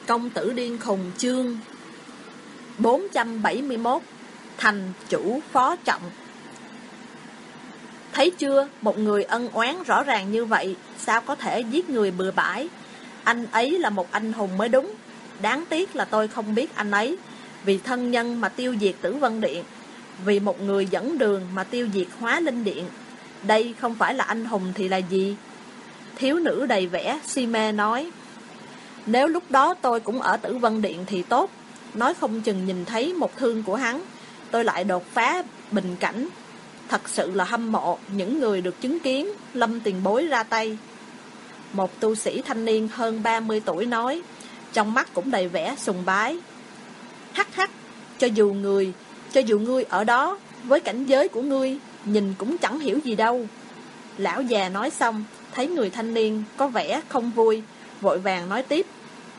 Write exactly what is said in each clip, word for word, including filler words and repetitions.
Công tử điên khùng chương bốn trăm bảy mươi mốt. Thành chủ phó trọng. Thấy chưa, một người ân oán rõ ràng như vậy, sao có thể giết người bừa bãi? Anh ấy là một anh hùng mới đúng. Đáng tiếc là tôi không biết anh ấy. Vì thân nhân mà tiêu diệt Tử Vân Điện, vì một người dẫn đường mà tiêu diệt Hóa Linh Điện. Đây không phải là anh hùng thì là gì? Thiếu nữ đầy vẻ si mê nói: Nếu lúc đó tôi cũng ở Tử Vân Điện thì tốt. Nói không chừng nhìn thấy một thương của hắn, tôi lại đột phá bình cảnh. Thật sự là hâm mộ những người được chứng kiến Lâm tiền bối ra tay. Một tu sĩ thanh niên hơn ba mươi tuổi nói, trong mắt cũng đầy vẻ sùng bái: Hắc hắc, cho dù người Cho dù ngươi ở đó, với cảnh giới của ngươi, nhìn cũng chẳng hiểu gì đâu. Lão già nói xong, thấy người thanh niên có vẻ không vui, vội vàng nói tiếp: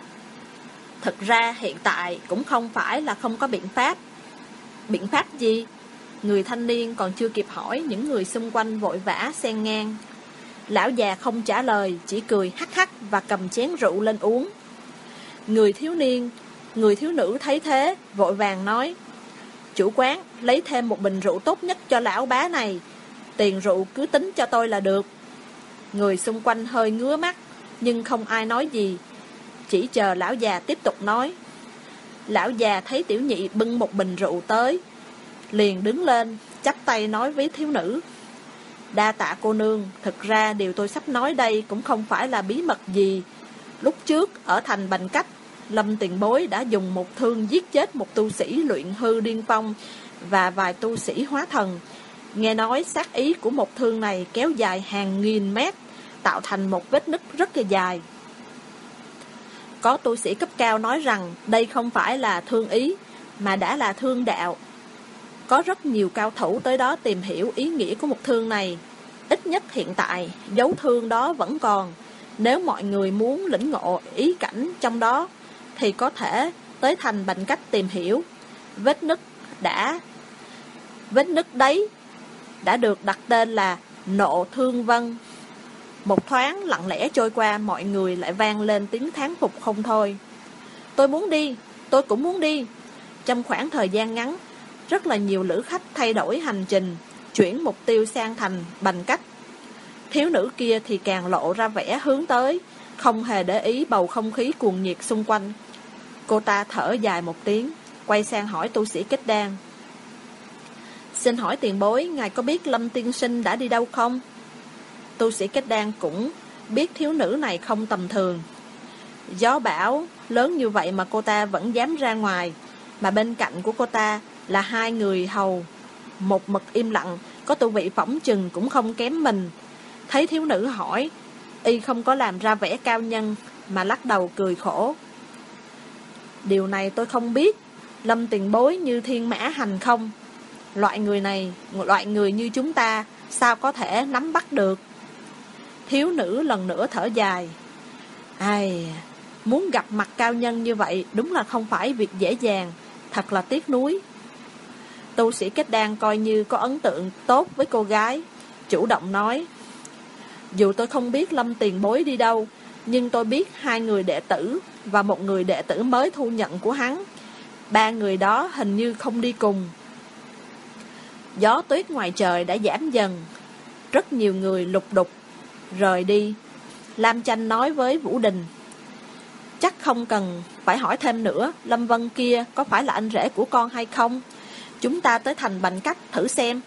Thực ra hiện tại cũng không phải là không có biện pháp. Biện pháp gì? Người thanh niên còn chưa kịp hỏi, những người xung quanh vội vã xen ngang. Lão già không trả lời, chỉ cười hắc hắc và cầm chén rượu lên uống. Người thiếu niên Người thiếu nữ thấy thế, vội vàng nói: Chủ quán, lấy thêm một bình rượu tốt nhất cho lão bá này. Tiền rượu cứ tính cho tôi là được. Người xung quanh hơi ngứa mắt, nhưng không ai nói gì, chỉ chờ lão già tiếp tục nói. Lão già thấy tiểu nhị bưng một bình rượu tới, liền đứng lên, chắp tay nói với thiếu nữ: Đa tạ cô nương, thực ra điều tôi sắp nói đây cũng không phải là bí mật gì. Lúc trước, ở thành Bành Cách, Lâm tiền bối đã dùng một thương giết chết một tu sĩ luyện hư điên phong và vài tu sĩ hóa thần. Nghe nói sát ý của một thương này kéo dài hàng nghìn mét, tạo thành một vết nứt rất là dài. Có tu sĩ cấp cao nói rằng đây không phải là thương ý, mà đã là thương đạo. Có rất nhiều cao thủ tới đó tìm hiểu ý nghĩa của một thương này. Ít nhất hiện tại, dấu thương đó vẫn còn. Nếu mọi người muốn lĩnh ngộ ý cảnh trong đó, thì có thể tới thành Bành Cách tìm hiểu. Vết nứt đã Vết nứt đấy đã được đặt tên là Nộ Thương Vân. Một thoáng lặng lẽ trôi qua, mọi người lại vang lên tiếng thán phục không thôi. Tôi muốn đi, tôi cũng muốn đi. Trong khoảng thời gian ngắn, rất là nhiều lữ khách thay đổi hành trình, chuyển mục tiêu sang thành Bành Cách. Thiếu nữ kia thì càng lộ ra vẻ hướng tới, không hề để ý bầu không khí cuồng nhiệt xung quanh. Cô ta thở dài một tiếng, quay sang hỏi tu sĩ Kết Đan: Xin hỏi tiền bối, ngài có biết Lâm tiên sinh đã đi đâu không? Tu sĩ Kết Đan cũng biết thiếu nữ này không tầm thường. Gió bão lớn như vậy mà cô ta vẫn dám ra ngoài, mà bên cạnh của cô ta là hai người hầu, một mực im lặng, có tu vị phỏng chừng cũng không kém mình. Thấy thiếu nữ hỏi, y không có làm ra vẻ cao nhân, mà lắc đầu cười khổ. Điều này tôi không biết. Lâm tiền bối như thiên mã hành không? Loại người này, loại người như chúng ta, sao có thể nắm bắt được? Thiếu nữ lần nữa thở dài. Ai, muốn gặp mặt cao nhân như vậy đúng là không phải việc dễ dàng, thật là tiếc nuối. Tu sĩ Kết Đan coi như có ấn tượng tốt với cô gái, chủ động nói: Dù tôi không biết Lâm tiền bối đi đâu, nhưng tôi biết hai người đệ tử và một người đệ tử mới thu nhận của hắn. Ba người đó hình như không đi cùng. Gió tuyết ngoài trời đã giảm dần, rất nhiều người lục đục rời đi. Lam Chanh nói với Vũ Đình: Chắc không cần phải hỏi thêm nữa, Lâm Vân kia có phải là anh rể của con hay không? Chúng ta tới thành Bành Cách thử xem.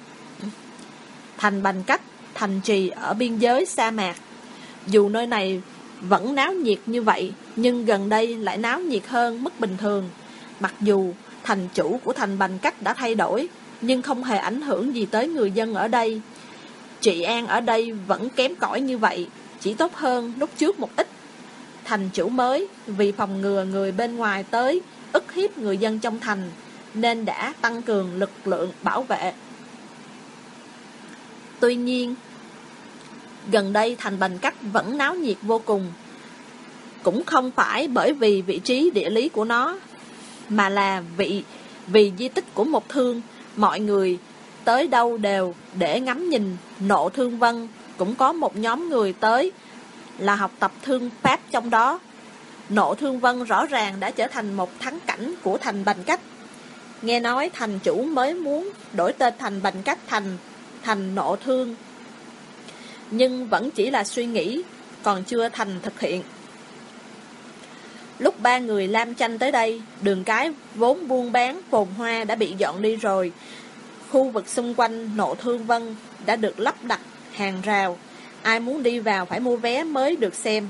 Thành Bành Cách, thành trì ở biên giới sa mạc. Dù nơi này vẫn náo nhiệt như vậy, nhưng gần đây lại náo nhiệt hơn mức bình thường. Mặc dù thành chủ của thành Bành Cách đã thay đổi, nhưng không hề ảnh hưởng gì tới người dân ở đây. Trị an ở đây vẫn kém cỏi như vậy, chỉ tốt hơn lúc trước một ít. Thành chủ mới vì phòng ngừa người bên ngoài tới ức hiếp người dân trong thành, nên đã tăng cường lực lượng bảo vệ. Tuy nhiên, gần đây thành Bành Cách vẫn náo nhiệt vô cùng. Cũng không phải bởi vì vị trí địa lý của nó, mà là vị, vì di tích của một thương. Mọi người tới đâu đều để ngắm nhìn Nộ Thương Vân. Cũng có một nhóm người tới là học tập thương pháp trong đó. Nộ Thương Vân rõ ràng đã trở thành một thắng cảnh của thành Bành Cách. Nghe nói thành chủ mới muốn đổi tên thành Bành Cách thành thành Nộ Thương, nhưng vẫn chỉ là suy nghĩ, còn chưa thành thực hiện. Lúc ba người Lam Chanh tới đây, đường cái vốn buôn bán phồn hoa đã bị dọn đi rồi. Khu vực xung quanh Nộ Thương Vân đã được lắp đặt hàng rào, ai muốn đi vào phải mua vé mới được xem.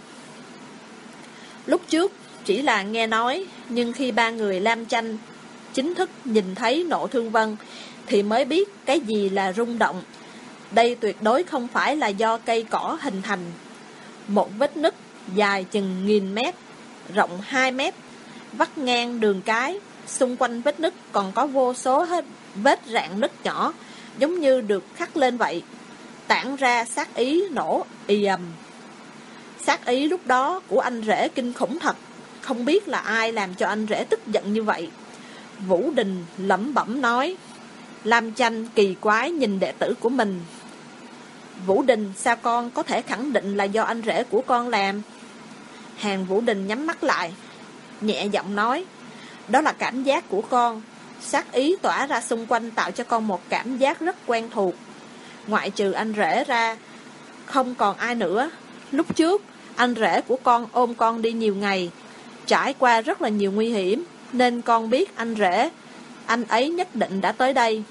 Lúc trước chỉ là nghe nói, nhưng khi ba người Lam Chanh chính thức nhìn thấy Nộ Thương Vân thì mới biết cái gì là rung động. Đây tuyệt đối không phải là do cây cỏ hình thành. Một vết nứt dài chừng nghìn mét, rộng hai mét, vắt ngang đường cái. Xung quanh vết nứt còn có vô số hết vết rạn nứt nhỏ, giống như được khắc lên vậy, tản ra sát ý nổ ì ầm. Sát ý lúc đó của anh rể kinh khủng thật, không biết là ai làm cho anh rể tức giận như vậy. Vũ Đình lẩm bẩm nói. Lam Chanh kỳ quái nhìn đệ tử của mình. Vũ Đình, sao con có thể khẳng định là do anh rể của con làm? Hàng Vũ Đình nhắm mắt lại, nhẹ giọng nói. Đó là cảm giác của con. Sát ý tỏa ra xung quanh tạo cho con một cảm giác rất quen thuộc. Ngoại trừ anh rể ra, không còn ai nữa. Lúc trước, anh rể của con ôm con đi nhiều ngày, trải qua rất là nhiều nguy hiểm, nên con biết anh rể, anh ấy nhất định đã tới đây.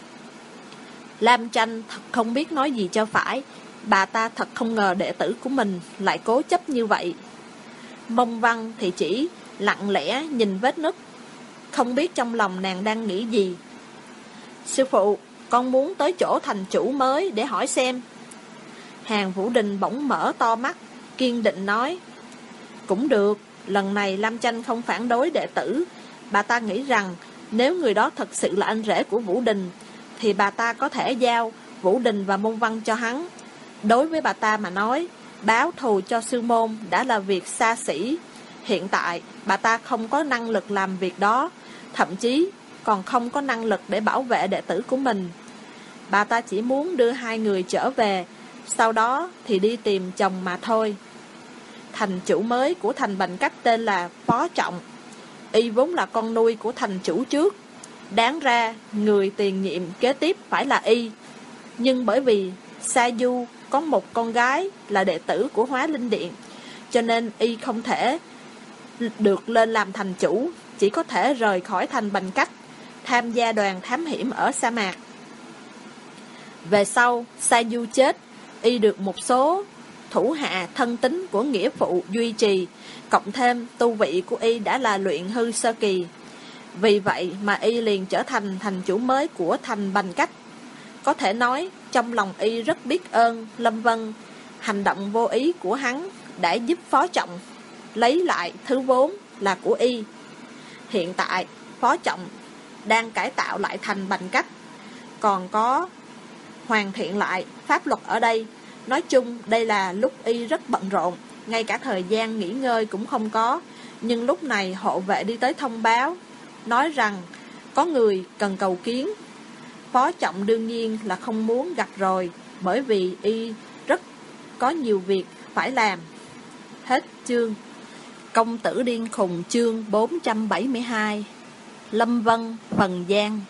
Lam Chanh thật không biết nói gì cho phải. Bà ta thật không ngờ đệ tử của mình lại cố chấp như vậy. Mông Văn thì chỉ lặng lẽ nhìn vết nứt, không biết trong lòng nàng đang nghĩ gì. Sư phụ, con muốn tới chỗ thành chủ mới để hỏi xem. Hàng Vũ Đình bỗng mở to mắt, kiên định nói. Cũng được, lần này Lam Chanh không phản đối đệ tử. Bà ta nghĩ rằng nếu người đó thật sự là anh rể của Vũ Đình, thì bà ta có thể giao Vũ Đình và Mông Văn cho hắn. Đối với bà ta mà nói, báo thù cho sư môn đã là việc xa xỉ. Hiện tại, bà ta không có năng lực làm việc đó, thậm chí còn không có năng lực để bảo vệ đệ tử của mình. Bà ta chỉ muốn đưa hai người trở về, sau đó thì đi tìm chồng mà thôi. Thành chủ mới của thành Bành Cách tên là Phó Trọng. Y vốn là con nuôi của thành chủ trước. Đáng ra người tiền nhiệm kế tiếp phải là Y. Nhưng bởi vì Sa Du có một con gái là đệ tử của Hóa Linh Điện, cho nên Y không thể được lên làm thành chủ, chỉ có thể rời khỏi thành Bành Cách, tham gia đoàn thám hiểm ở sa mạc. Về sau, Sa Du chết, Y được một số thủ hạ thân tín của nghĩa phụ duy trì, cộng thêm tu vị của Y đã là luyện hư sơ kỳ. Vì vậy mà Y liền trở thành thành chủ mới của thành Bành Cách. Có thể nói, trong lòng Y rất biết ơn Lâm Vân. Hành động vô ý của hắn đã giúp Phó Trọng lấy lại thứ vốn là của Y. Hiện tại, Phó Trọng đang cải tạo lại thành Bành Cách, còn có hoàn thiện lại pháp luật ở đây. Nói chung, đây là lúc Y rất bận rộn, ngay cả thời gian nghỉ ngơi cũng không có. Nhưng lúc này hộ vệ đi tới thông báo, nói rằng có người cần cầu kiến. Phó Trọng đương nhiên là không muốn gặp rồi, bởi vì Y rất có nhiều việc phải làm. Hết chương. Công tử điên khùng chương bốn trăm bảy mươi hai. Lâm Vân phần gian.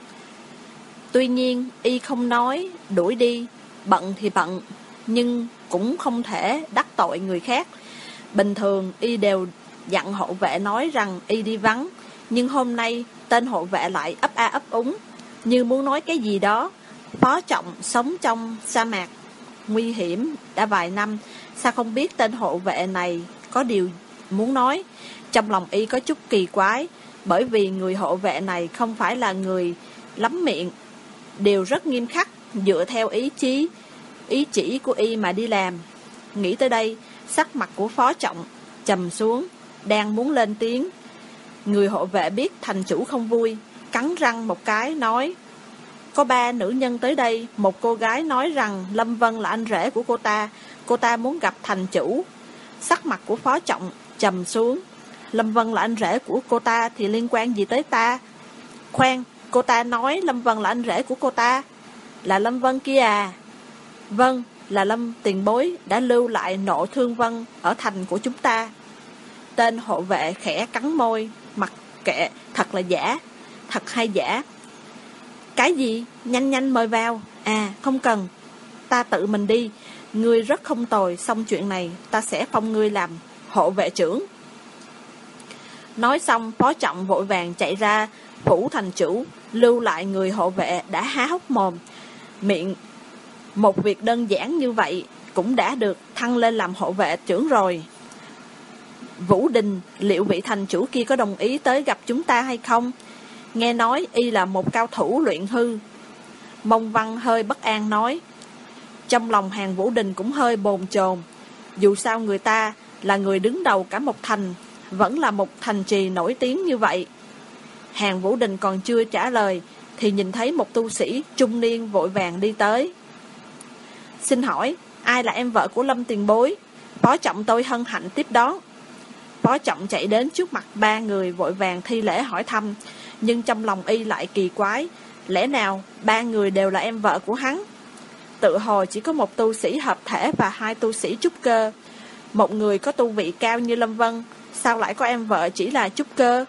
Tuy nhiên Y không nói đuổi đi, bận thì bận, nhưng cũng không thể đắc tội người khác. Bình thường Y đều dặn hộ vệ nói rằng Y đi vắng, nhưng hôm nay tên hộ vệ lại ấp a ấp úng, như muốn nói cái gì đó. Phó Trọng sống trong sa mạc nguy hiểm đã vài năm, sao không biết tên hộ vệ này có điều muốn nói. Trong lòng Y có chút kỳ quái, bởi vì người hộ vệ này không phải là người lắm miệng, đều rất nghiêm khắc, dựa theo ý chí ý chỉ của Y mà đi làm. Nghĩ tới đây, sắc mặt của Phó Trọng trầm xuống, đang muốn lên tiếng. Người hộ vệ biết thành chủ không vui, cắn răng một cái nói. Có ba nữ nhân tới đây, một cô gái nói rằng Lâm Vân là anh rể của cô ta, cô ta muốn gặp thành chủ. Sắc mặt của Phó Trọng trầm xuống. Lâm Vân là anh rể của cô ta thì liên quan gì tới ta? Khoan, cô ta nói Lâm Vân là anh rể của cô ta. Là Lâm Vân kia à? Vâng, là Lâm tiền bối đã lưu lại Nộ Thương Vân ở thành của chúng ta. Tên hộ vệ khẽ cắn môi, mặc kệ, thật là giả, thật hay giả. Cái gì? Nhanh nhanh mời vào. À, không cần, ta tự mình đi. Ngươi rất không tồi, xong chuyện này ta sẽ phong ngươi làm hộ vệ trưởng. Nói xong, Phó Trọng vội vàng chạy ra phủ thành chủ, lưu lại người hộ vệ đã há hốc mồm. Miệng một việc đơn giản như vậy cũng đã được thăng lên làm hộ vệ trưởng rồi. Vũ Đình, liệu vị thành chủ kia có đồng ý tới gặp chúng ta hay không? Nghe nói y là một cao thủ luyện hư. Mông Văn hơi bất an nói. Trong lòng Hàn Vũ Đình cũng hơi bồn chồn. Dù sao người ta là người đứng đầu cả một thành, vẫn là một thành trì nổi tiếng như vậy. Hàn Vũ Đình còn chưa trả lời thì nhìn thấy một tu sĩ trung niên vội vàng đi tới. Xin hỏi, ai là em vợ của Lâm tiền bối? Phó Trọng tôi hân hạnh tiếp đón. Phó Trọng chạy đến trước mặt ba người vội vàng thi lễ hỏi thăm, nhưng trong lòng y lại kỳ quái, lẽ nào ba người đều là em vợ của hắn? Tự hồ chỉ có một tu sĩ hợp thể và hai tu sĩ trúc cơ. Một người có tu vị cao như Lâm Vân, sao lại có em vợ chỉ là trúc cơ?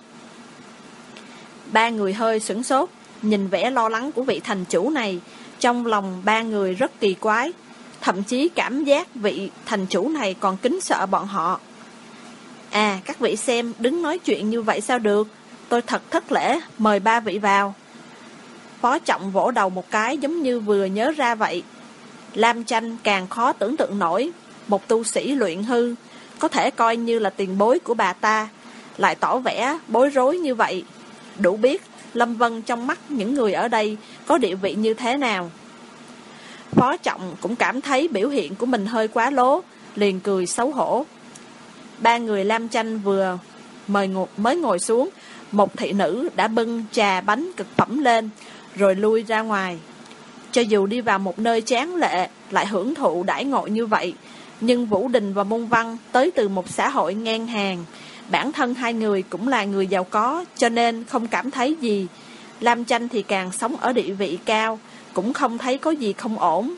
Ba người hơi sửng sốt, nhìn vẻ lo lắng của vị thành chủ này, trong lòng ba người rất kỳ quái, thậm chí cảm giác vị thành chủ này còn kính sợ bọn họ. À, các vị xem, đứng nói chuyện như vậy sao được? Tôi thật thất lễ, mời ba vị vào. Phó Trọng vỗ đầu một cái giống như vừa nhớ ra vậy. Lam Chanh càng khó tưởng tượng nổi, một tu sĩ luyện hư, có thể coi như là tiền bối của bà ta, lại tỏ vẻ bối rối như vậy. Đủ biết Lâm Vân trong mắt những người ở đây có địa vị như thế nào. Phó Trọng cũng cảm thấy biểu hiện của mình hơi quá lố, liền cười xấu hổ. Ba người Lam Chanh vừa mời ngồi, mới ngồi xuống, một thị nữ đã bưng trà bánh cực phẩm lên, rồi lui ra ngoài. Cho dù đi vào một nơi tráng lệ, lại hưởng thụ đãi ngộ như vậy, nhưng Vũ Đình và Mông Văn tới từ một xã hội ngang hàng. Bản thân hai người cũng là người giàu có, cho nên không cảm thấy gì. Lam Chanh thì càng sống ở địa vị cao, cũng không thấy có gì không ổn.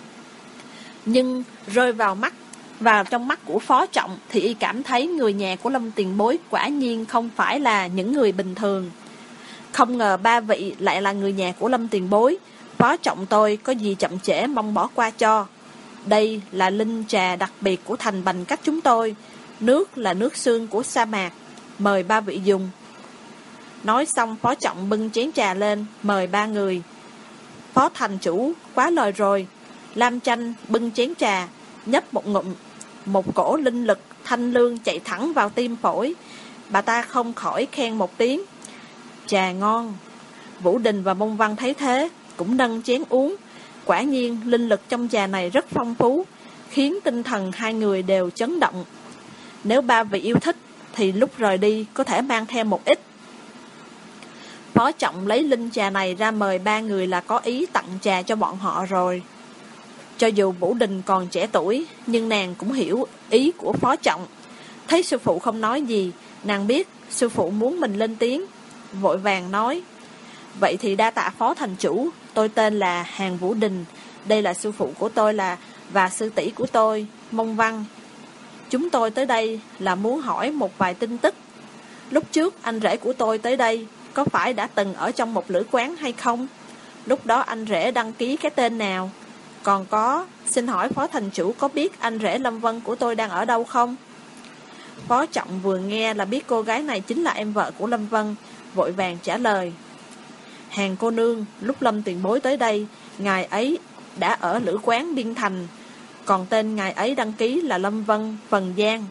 Nhưng rơi vào mắt vào trong mắt của Phó Trọng thì y cảm thấy người nhà của Lâm tiền bối quả nhiên không phải là những người bình thường. Không ngờ ba vị lại là người nhà của Lâm tiền bối. Phó Trọng tôi có gì chậm trễ mong bỏ qua cho. Đây là linh trà đặc biệt của thành Bành Cách chúng tôi. Nước là nước xương của sa mạc, mời ba vị dùng. Nói xong Phó Trọng bưng chén trà lên, mời ba người. Phó thành chủ, quá lời rồi. Lam Chanh bưng chén trà, nhấp một ngụm, một cổ linh lực thanh lương chạy thẳng vào tim phổi. Bà ta không khỏi khen một tiếng. Trà ngon. Vũ Đình và Mông Văn thấy thế, cũng nâng chén uống. Quả nhiên linh lực trong trà này rất phong phú, khiến tinh thần hai người đều chấn động. Nếu ba vị yêu thích thì lúc rời đi có thể mang theo một ít. Phó Trọng lấy linh trà này ra mời ba người là có ý tặng trà cho bọn họ rồi. Cho dù Vũ Đình còn trẻ tuổi, nhưng nàng cũng hiểu ý của Phó Trọng. Thấy sư phụ không nói gì, nàng biết sư phụ muốn mình lên tiếng, vội vàng nói. Vậy thì đa tạ Phó thành chủ, tôi tên là Hàn Vũ Đình. Đây là sư phụ của tôi là và sư tỷ của tôi, Mông Văn. Chúng tôi tới đây là muốn hỏi một vài tin tức. Lúc trước anh rể của tôi tới đây có phải đã từng ở trong một lữ quán hay không? Lúc đó anh rể đăng ký cái tên nào? Còn có, xin hỏi Phó thành chủ có biết anh rể Lâm Vân của tôi đang ở đâu không? Phó Trọng vừa nghe là biết cô gái này chính là em vợ của Lâm Vân, vội vàng trả lời. Hàn cô nương, lúc Lâm tiền bối tới đây, ngài ấy đã ở lữ quán Biên Thành, còn tên ngài ấy đăng ký là Lâm Vân Phần Giang.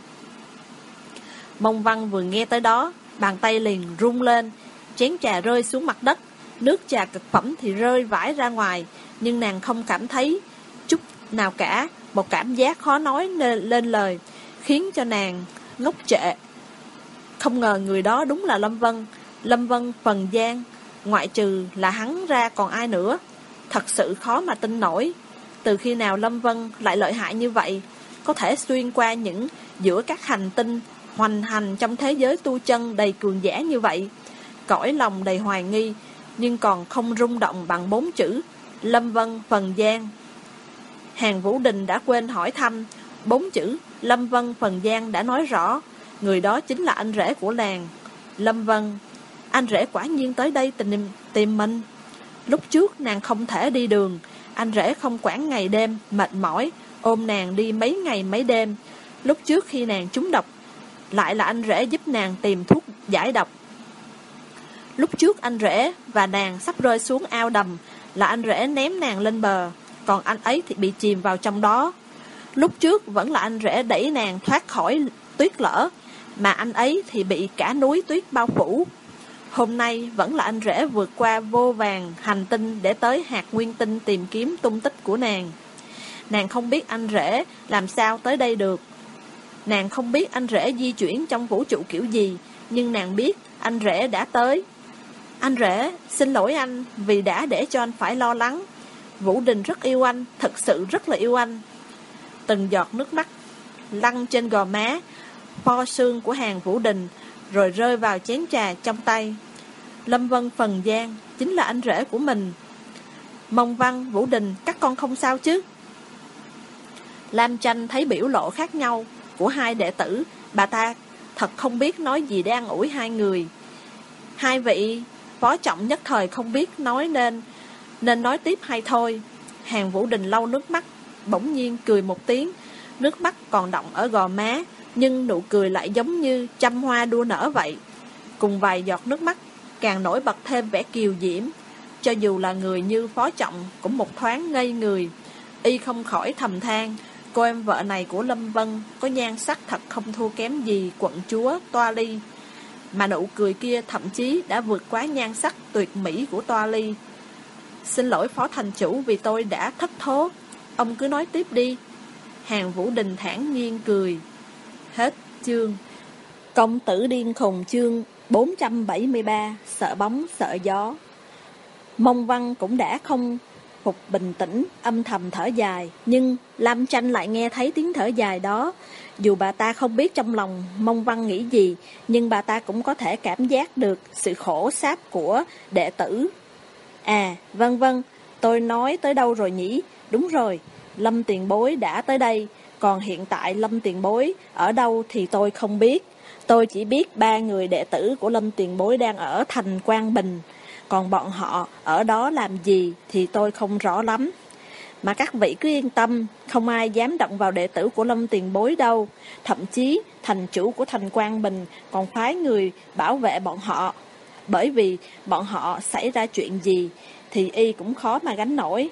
Mông Văn vừa nghe tới đó, bàn tay liền rung lên, chén trà rơi xuống mặt đất, nước trà cực phẩm thì rơi vãi ra ngoài, nhưng nàng không cảm thấy chút nào cả, một cảm giác khó nói lên, lên lời, khiến cho nàng ngốc trệ. Không ngờ người đó đúng là Lâm Vân, Lâm Vân Phần Giang, ngoại trừ là hắn ra còn ai nữa, thật sự khó mà tin nổi. Từ khi nào Lâm Vân lại lợi hại như vậy, có thể xuyên qua những giữa các hành tinh, hoành hành trong thế giới tu chân đầy cường giả như vậy. Cõi lòng đầy hoài nghi, nhưng còn không rung động bằng bốn chữ Lâm Vân Phần Giang. Hàn Vũ Đình đã quên hỏi thăm, bốn chữ Lâm Vân Phần Giang đã nói rõ, Người đó chính là anh rể của làng. Lâm Vân, anh rể quả nhiên tới đây tìm, tìm mình. Lúc trước nàng không thể đi đường, anh rể không quản ngày đêm, mệt mỏi, ôm nàng đi mấy ngày mấy đêm. Lúc trước khi nàng trúng độc, lại là anh rể giúp nàng tìm thuốc giải độc. Lúc trước anh rể và nàng sắp rơi xuống ao đầm, là anh rể ném nàng lên bờ, còn anh ấy thì bị chìm vào trong đó. Lúc trước vẫn là anh rể đẩy nàng thoát khỏi tuyết lở, mà anh ấy thì bị cả núi tuyết bao phủ. Hôm nay vẫn là anh rể vượt qua vô vàn hành tinh để tới hạt nguyên tinh tìm kiếm tung tích của nàng. Nàng không biết anh rể làm sao tới đây được. Nàng không biết anh rể di chuyển trong vũ trụ kiểu gì, nhưng nàng biết anh rể đã tới. Anh rể, xin lỗi anh vì đã để cho anh phải lo lắng. Vũ Đình rất yêu anh, thật sự rất là yêu anh. Từng giọt nước mắt lăn trên gò má pho sương của Hàn Vũ Đình, rồi rơi vào chén trà trong tay. Lâm Vân phần gian chính là anh rể của mình. Mông Văn, Vũ Đình, các con không sao chứ? Lam Tranh thấy biểu lộ khác nhau của hai đệ tử, bà ta thật không biết nói gì để an ủi hai người. Hai vị Phó Trọng nhất thời không biết nói nên Nên nói tiếp hay thôi. Hàn Vũ Đình lau nước mắt, bỗng nhiên cười một tiếng. Nước mắt còn đọng ở gò má, nhưng nụ cười lại giống như trăm hoa đua nở vậy. Cùng vài giọt nước mắt càng nổi bật thêm vẻ kiều diễm. Cho dù là người như Phó Trọng cũng một thoáng ngây người. Y không khỏi thầm than, cô em vợ này của Lâm Vân có nhan sắc thật không thua kém gì quận chúa Toa Ly. Mà nụ cười kia thậm chí đã vượt quá nhan sắc tuyệt mỹ của Toa Ly. Xin lỗi Phó Thành Chủ vì tôi đã thất thố. Ông cứ nói tiếp đi. Hàn Vũ Đình thản nhiên cười. Hết chương. Công tử điên khùng chương bốn trăm bảy mươi ba. Sợ bóng sợ gió. Mông Văn cũng đã không phục bình tĩnh, âm thầm thở dài. Nhưng Lam Tranh lại nghe thấy tiếng thở dài đó. Dù bà ta không biết trong lòng Mông Văn nghĩ gì, nhưng bà ta cũng có thể cảm giác được sự khổ sáp của đệ tử. À, vân vân, tôi nói tới đâu rồi nhỉ? Đúng rồi, Lâm tiền bối đã tới đây. Còn hiện tại Lâm tiền bối ở đâu thì tôi không biết. Tôi chỉ biết ba người đệ tử của Lâm tiền bối đang ở thành Quang Bình. Còn bọn họ ở đó làm gì thì tôi không rõ lắm. Mà các vị cứ yên tâm, không ai dám động vào đệ tử của Lâm tiền bối đâu. Thậm chí thành chủ của thành Quang Bình còn phái người bảo vệ bọn họ. Bởi vì bọn họ xảy ra chuyện gì thì y cũng khó mà gánh nổi.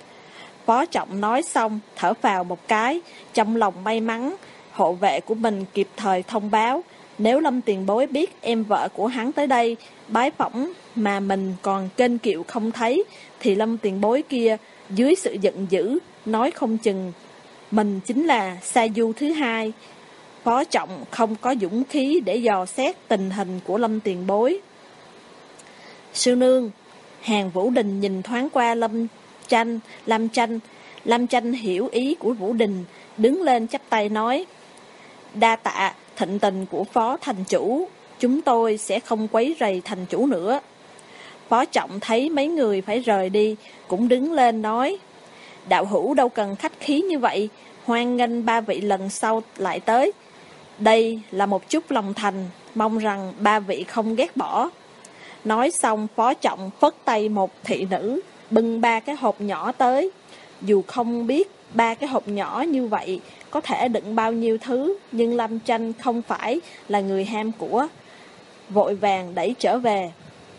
Phó Trọng nói xong thở phào một cái, trong lòng may mắn hộ vệ của mình kịp thời thông báo. Nếu Lâm tiền bối biết em vợ của hắn tới đây bái phỏng mà mình còn kênh kiệu không thấy, thì Lâm tiền bối kia dưới sự giận dữ nói không chừng mình chính là sa du thứ hai. Phó Trọng không có dũng khí để dò xét tình hình của Lâm tiền bối. Sư nương. Hàn Vũ Đình nhìn thoáng qua Lâm Tranh, Lam Tranh. Lam Tranh hiểu ý của Vũ Đình, đứng lên chắp tay nói: đa tạ thịnh tình của Phó Thành Chủ, chúng tôi sẽ không quấy rầy Thành Chủ nữa. Phó Trọng thấy mấy người phải rời đi, cũng đứng lên nói: đạo hữu đâu cần khách khí như vậy, hoan nghênh ba vị lần sau lại tới. Đây là một chút lòng thành, mong rằng ba vị không ghét bỏ. Nói xong Phó Trọng phất tay một thị nữ bưng ba cái hộp nhỏ tới. Dù không biết ba cái hộp nhỏ như vậy có thể đựng bao nhiêu thứ, nhưng Lâm Tranh không phải là người ham của, vội vàng đẩy trở về.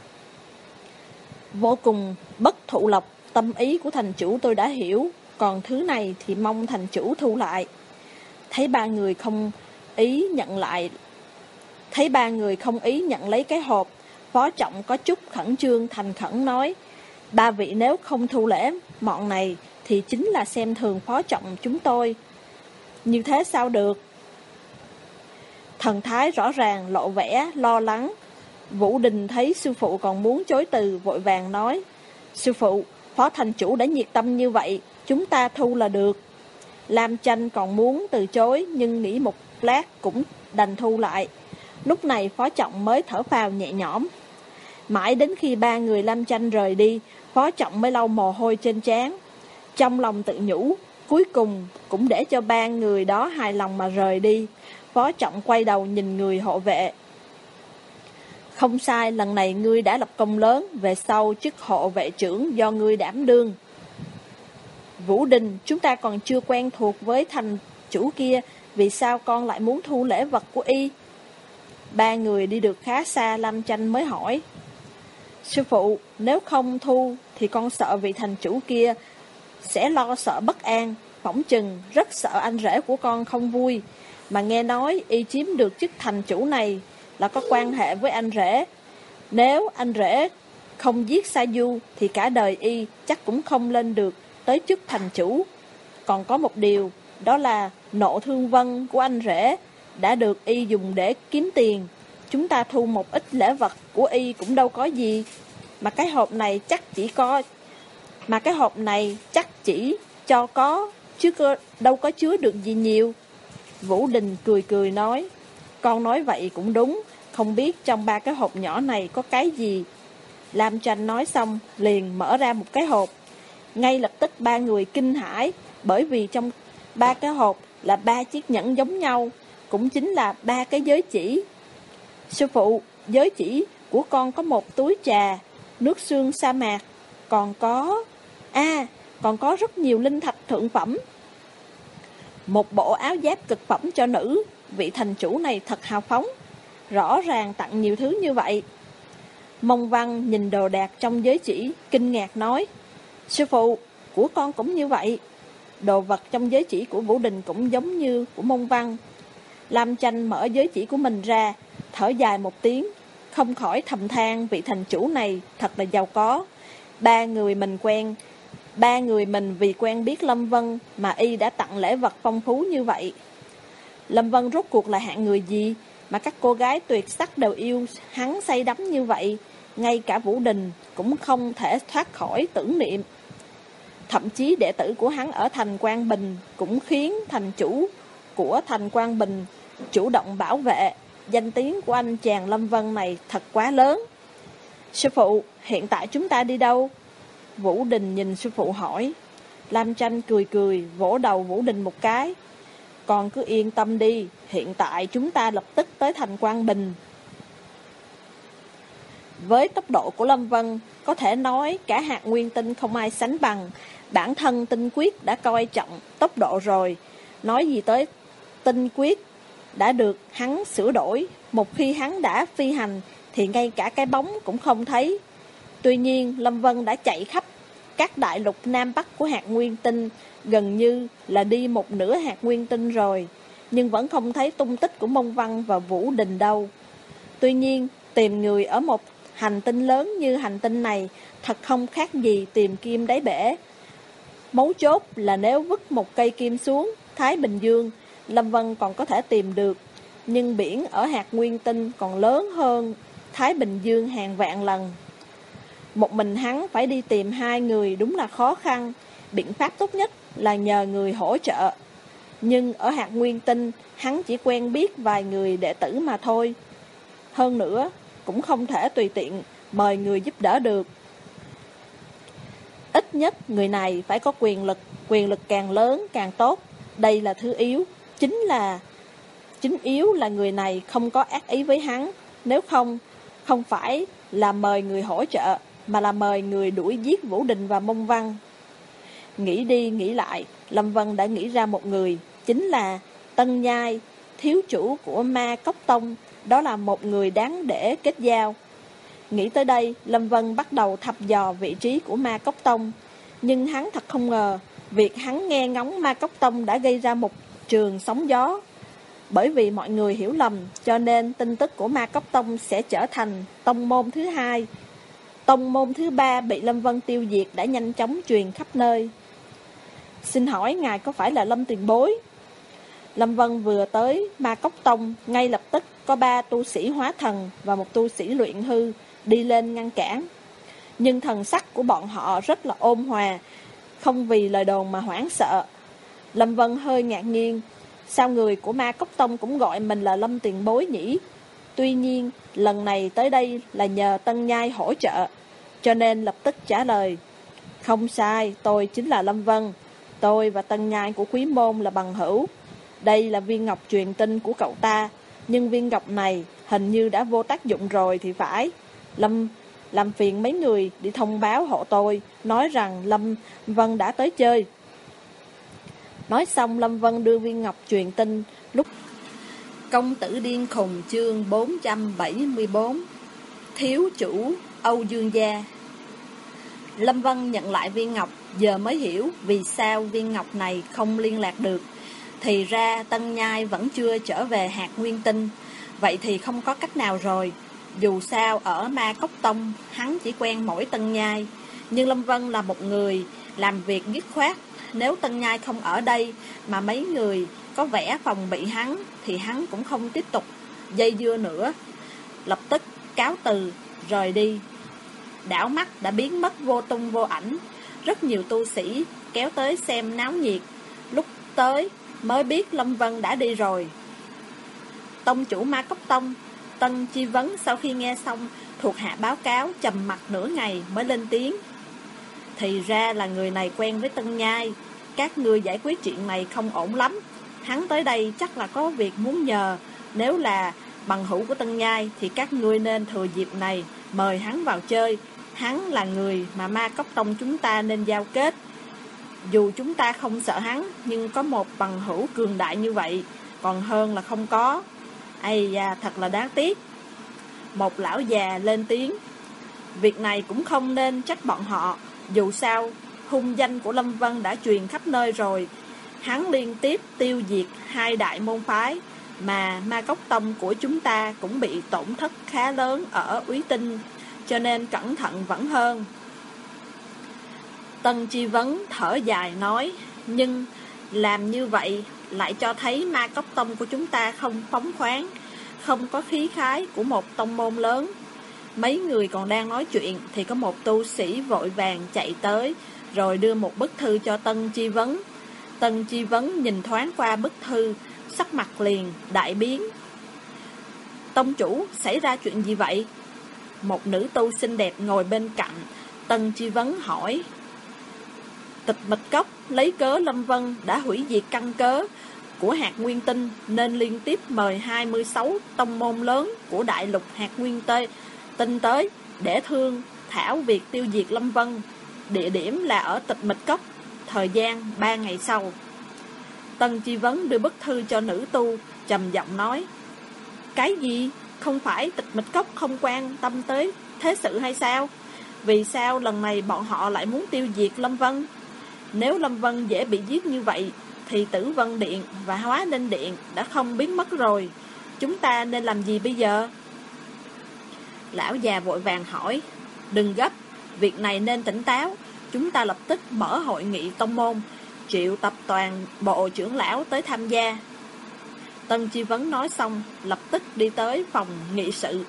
Vô cùng bất thụ lộc, tâm ý của thành chủ tôi đã hiểu, còn thứ này thì mong thành chủ thu lại. Thấy ba người không ý nhận lại, thấy ba người không ý nhận lấy cái hộp, Phó Trọng có chút khẩn trương thành khẩn nói: ba vị nếu không thu lễ mọn này thì chính là xem thường Phó Trọng chúng tôi. Như thế sao được? Thần thái rõ ràng lộ vẻ lo lắng. Vũ Đình thấy sư phụ còn muốn chối từ, vội vàng nói: sư phụ, Phó Thành Chủ đã nhiệt tâm như vậy, chúng ta thu là được. Lam Tranh còn muốn từ chối, nhưng nghĩ một lát cũng đành thu lại. Lúc này Phó Trọng mới thở phào nhẹ nhõm. Mãi đến khi ba người Lam Tranh rời đi, Phó Trọng mới lau mồ hôi trên trán. Trong lòng tự nhủ, cuối cùng cũng để cho ba người đó hài lòng mà rời đi. Phó Trọng quay đầu nhìn người hộ vệ. Không sai, lần này ngươi đã lập công lớn, về sau chức hộ vệ trưởng do ngươi đảm đương. Vũ Đình, chúng ta còn chưa quen thuộc với thành chủ kia, vì sao con lại muốn thu lễ vật của y? Ba người đi được khá xa, Lâm Chanh mới hỏi. Sư phụ, nếu không thu thì con sợ vị thành chủ kia sẽ lo sợ bất an, phỏng chừng rất sợ anh rể của con không vui. Mà nghe nói y chiếm được chức thành chủ này là có quan hệ với anh rể. Nếu anh rể không giết Sa Du thì cả đời y chắc cũng không lên được tới chức thành chủ. Còn có một điều, đó là nộ thương vân của anh rể đã được y dùng để kiếm tiền. Chúng ta thu một ít lễ vật của y cũng đâu có gì. Mà cái hộp này chắc chỉ có Mà cái hộp này chắc chỉ cho có, chứ đâu có chứa được gì nhiều. Vũ Đình cười cười nói, con nói vậy cũng đúng, không biết trong ba cái hộp nhỏ này có cái gì. Lam Tranh nói xong liền mở ra một cái hộp. Ngay lập tức ba người kinh hãi, bởi vì trong ba cái hộp là ba chiếc nhẫn giống nhau, cũng chính là ba cái giới chỉ. Sư phụ, giới chỉ của con có một túi trà, nước xương sa mạc, còn có... À, còn có rất nhiều linh thạch thượng phẩm. Một bộ áo giáp cực phẩm cho nữ, vị thành chủ này thật hào phóng, rõ ràng tặng nhiều thứ như vậy. Mông Văn nhìn đồ đạc trong giới chỉ, kinh ngạc nói, sư phụ, của con cũng như vậy. Đồ vật trong giới chỉ của Vũ Đình cũng giống như của Mông Văn. Lam Tranh mở giới chỉ của mình ra, thở dài một tiếng, không khỏi thầm than vị thành chủ này thật là giàu có. Ba người mình quen, ba người mình vì quen biết Lâm Vân mà y đã tặng lễ vật phong phú như vậy. Lâm Vân rốt cuộc là hạng người gì mà các cô gái tuyệt sắc đều yêu hắn say đắm như vậy, ngay cả Vũ Đình cũng không thể thoát khỏi tưởng niệm. Thậm chí đệ tử của hắn ở thành Quang Bình cũng khiến thành chủ của thành Quang Bình chủ động bảo vệ. Danh tiếng của anh chàng Lâm Vân này thật quá lớn. Sư phụ, hiện tại chúng ta đi đâu? Vũ Đình nhìn sư phụ hỏi. Lam Tranh cười cười, vỗ đầu Vũ Đình một cái. Con cứ yên tâm đi, hiện tại chúng ta lập tức tới thành Quang Bình. Với tốc độ của Lâm Vân, có thể nói cả hạt nguyên tinh không ai sánh bằng. Bản thân tinh quyết đã coi trọng tốc độ rồi. Nói gì tới tinh quyết đã được hắn sửa đổi. Một khi hắn đã phi hành thì ngay cả cái bóng cũng không thấy. Tuy nhiên Lâm Vân đã chạy khắp các đại lục Nam Bắc của hạt nguyên tinh, gần như là đi một nửa hạt nguyên tinh rồi, nhưng vẫn không thấy tung tích của Mông Văn và Vũ Đình đâu. Tuy nhiên tìm người ở một hành tinh lớn như hành tinh này thật không khác gì tìm kim đáy bể. Mấu chốt là nếu vứt một cây kim xuống Thái Bình Dương, Lâm Vân còn có thể tìm được, nhưng biển ở hạt nguyên tinh còn lớn hơn Thái Bình Dương hàng vạn lần. Một mình hắn phải đi tìm hai người đúng là khó khăn. Biện pháp tốt nhất là nhờ người hỗ trợ. Nhưng ở hạt nguyên tinh, hắn chỉ quen biết vài người đệ tử mà thôi. Hơn nữa, cũng không thể tùy tiện mời người giúp đỡ được. Ít nhất người này phải có quyền lực, quyền lực càng lớn càng tốt. Đây là thứ yếu. Chính là Chính yếu là người này không có ác ý với hắn. Nếu không, không phải là mời người hỗ trợ, mà là mời người đuổi giết Vũ Đình và Mông Văn. Nghĩ đi nghĩ lại, Lâm Vân đã nghĩ ra một người, chính là Tân Nhai, thiếu chủ của Ma Cốc Tông. Đó là một người đáng để kết giao. Nghĩ tới đây, Lâm Vân bắt đầu thăm dò vị trí của Ma Cốc Tông. Nhưng hắn thật không ngờ, việc hắn nghe ngóng Ma Cốc Tông đã gây ra một trường sóng gió. Bởi vì mọi người hiểu lầm, cho nên tin tức của Ma Cốc Tông sẽ trở thành tông môn thứ hai. Tông môn thứ ba bị Lâm Vân tiêu diệt đã nhanh chóng truyền khắp nơi. Xin hỏi ngài có phải là Lâm tiền bối? Lâm Vân vừa tới Ma Cốc Tông, ngay lập tức có ba tu sĩ hóa thần và một tu sĩ luyện hư đi lên ngăn cản. Nhưng thần sắc của bọn họ rất là ôn hòa, không vì lời đồn mà hoảng sợ. Lâm Vân hơi ngạc nhiên, sao người của Ma Cốc Tông cũng gọi mình là Lâm tiền bối nhỉ? Tuy nhiên, lần này tới đây là nhờ Tân Nhai hỗ trợ, cho nên lập tức trả lời. Không sai, tôi chính là Lâm Vân. Tôi và Tân Nhai của Quý Môn là bằng hữu. đây là viên ngọc truyền tin của cậu ta, nhưng viên ngọc này hình như đã vô tác dụng rồi thì phải. Lâm làm phiền mấy người đi thông báo hộ tôi, nói rằng Lâm Vân đã tới chơi. Nói xong Lâm Vân đưa viên ngọc truyền tin. Lúc Công tử điên khùng chương bốn trăm bảy mươi bốn. Thiếu chủ Âu Dương gia. Lâm Vân nhận lại viên ngọc, giờ mới hiểu vì sao viên ngọc này không liên lạc được. Thì ra Tân Nhai vẫn chưa trở về hạt nguyên tinh. Vậy thì không có cách nào rồi. Dù sao ở Ma Cốc Tông hắn chỉ quen mỗi Tân Nhai. Nhưng Lâm Vân là một người làm việc dứt khoát. Nếu Tân Nhai không ở đây mà mấy người có vẻ phòng bị hắn, thì hắn cũng không tiếp tục dây dưa nữa. Lập tức cáo từ rời đi. Đảo mắt đã biến mất vô tung vô ảnh. Rất nhiều tu sĩ kéo tới xem náo nhiệt. Lúc tới mới biết Lâm Vân đã đi rồi. Tông chủ Ma Cốc Tông Tân Chi Vấn sau khi nghe xong thuộc hạ báo cáo, trầm mặt nửa ngày mới lên tiếng. Thì ra là người này quen với Tân Nhai. Các ngươi giải quyết chuyện này không ổn lắm. Hắn tới đây chắc là có việc muốn nhờ. Nếu là bằng hữu của Tân Nhai thì các ngươi nên thừa dịp này mời hắn vào chơi. Hắn là người mà Ma Cốc Tông chúng ta nên giao kết. Dù chúng ta không sợ hắn, nhưng có một bằng hữu cường đại như vậy còn hơn là không có. Ây da, thật là đáng tiếc. Một lão già lên tiếng. Việc này cũng không nên trách bọn họ. Dù sao hung danh của Lâm Vân đã truyền khắp nơi rồi. Hắn liên tiếp tiêu diệt hai đại môn phái, mà Ma Cốc Tông của chúng ta cũng bị tổn thất khá lớn ở Úy Tinh, cho nên cẩn thận vẫn hơn. Tân Chi Vấn thở dài nói, nhưng làm như vậy lại cho thấy Ma Cốc Tông của chúng ta không phóng khoáng, không có khí khái của một tông môn lớn. Mấy người còn đang nói chuyện thì có một tu sĩ vội vàng chạy tới, rồi đưa một bức thư cho Tân Chi Vấn. Tân Chi Vấn nhìn thoáng qua bức thư, sắc mặt liền đại biến. Tông chủ, xảy ra chuyện gì vậy? Một nữ tu xinh đẹp ngồi bên cạnh Tân Chi Vấn hỏi. Tịch Mịch Cốc lấy cớ Lâm Vân đã hủy diệt căn cớ của hạt nguyên tinh, nên liên tiếp mời hai mươi sáu tông môn lớn của đại lục hạt nguyên tê tinh tới để thương thảo việc tiêu diệt Lâm Vân. Địa điểm là ở Tịch Mịch Cốc, thời gian ba ngày sau. Tân Chi Vấn đưa bức thư cho nữ tu, trầm giọng nói. Cái gì? Không phải Tịch Mịch Cốc không quan tâm tới thế sự hay sao? Vì sao lần này bọn họ lại muốn tiêu diệt Lâm Vân? Nếu Lâm Vân dễ bị giết như vậy thì Tử Vân Điện và Hóa Ninh Điện đã không biến mất rồi. Chúng ta nên làm gì bây giờ? Lão già vội vàng hỏi. Đừng gấp, việc này nên tỉnh táo. Chúng ta lập tức mở hội nghị tông môn, triệu tập toàn bộ trưởng lão tới tham gia. Tân Chi Vấn nói xong, lập tức đi tới phòng nghị sự.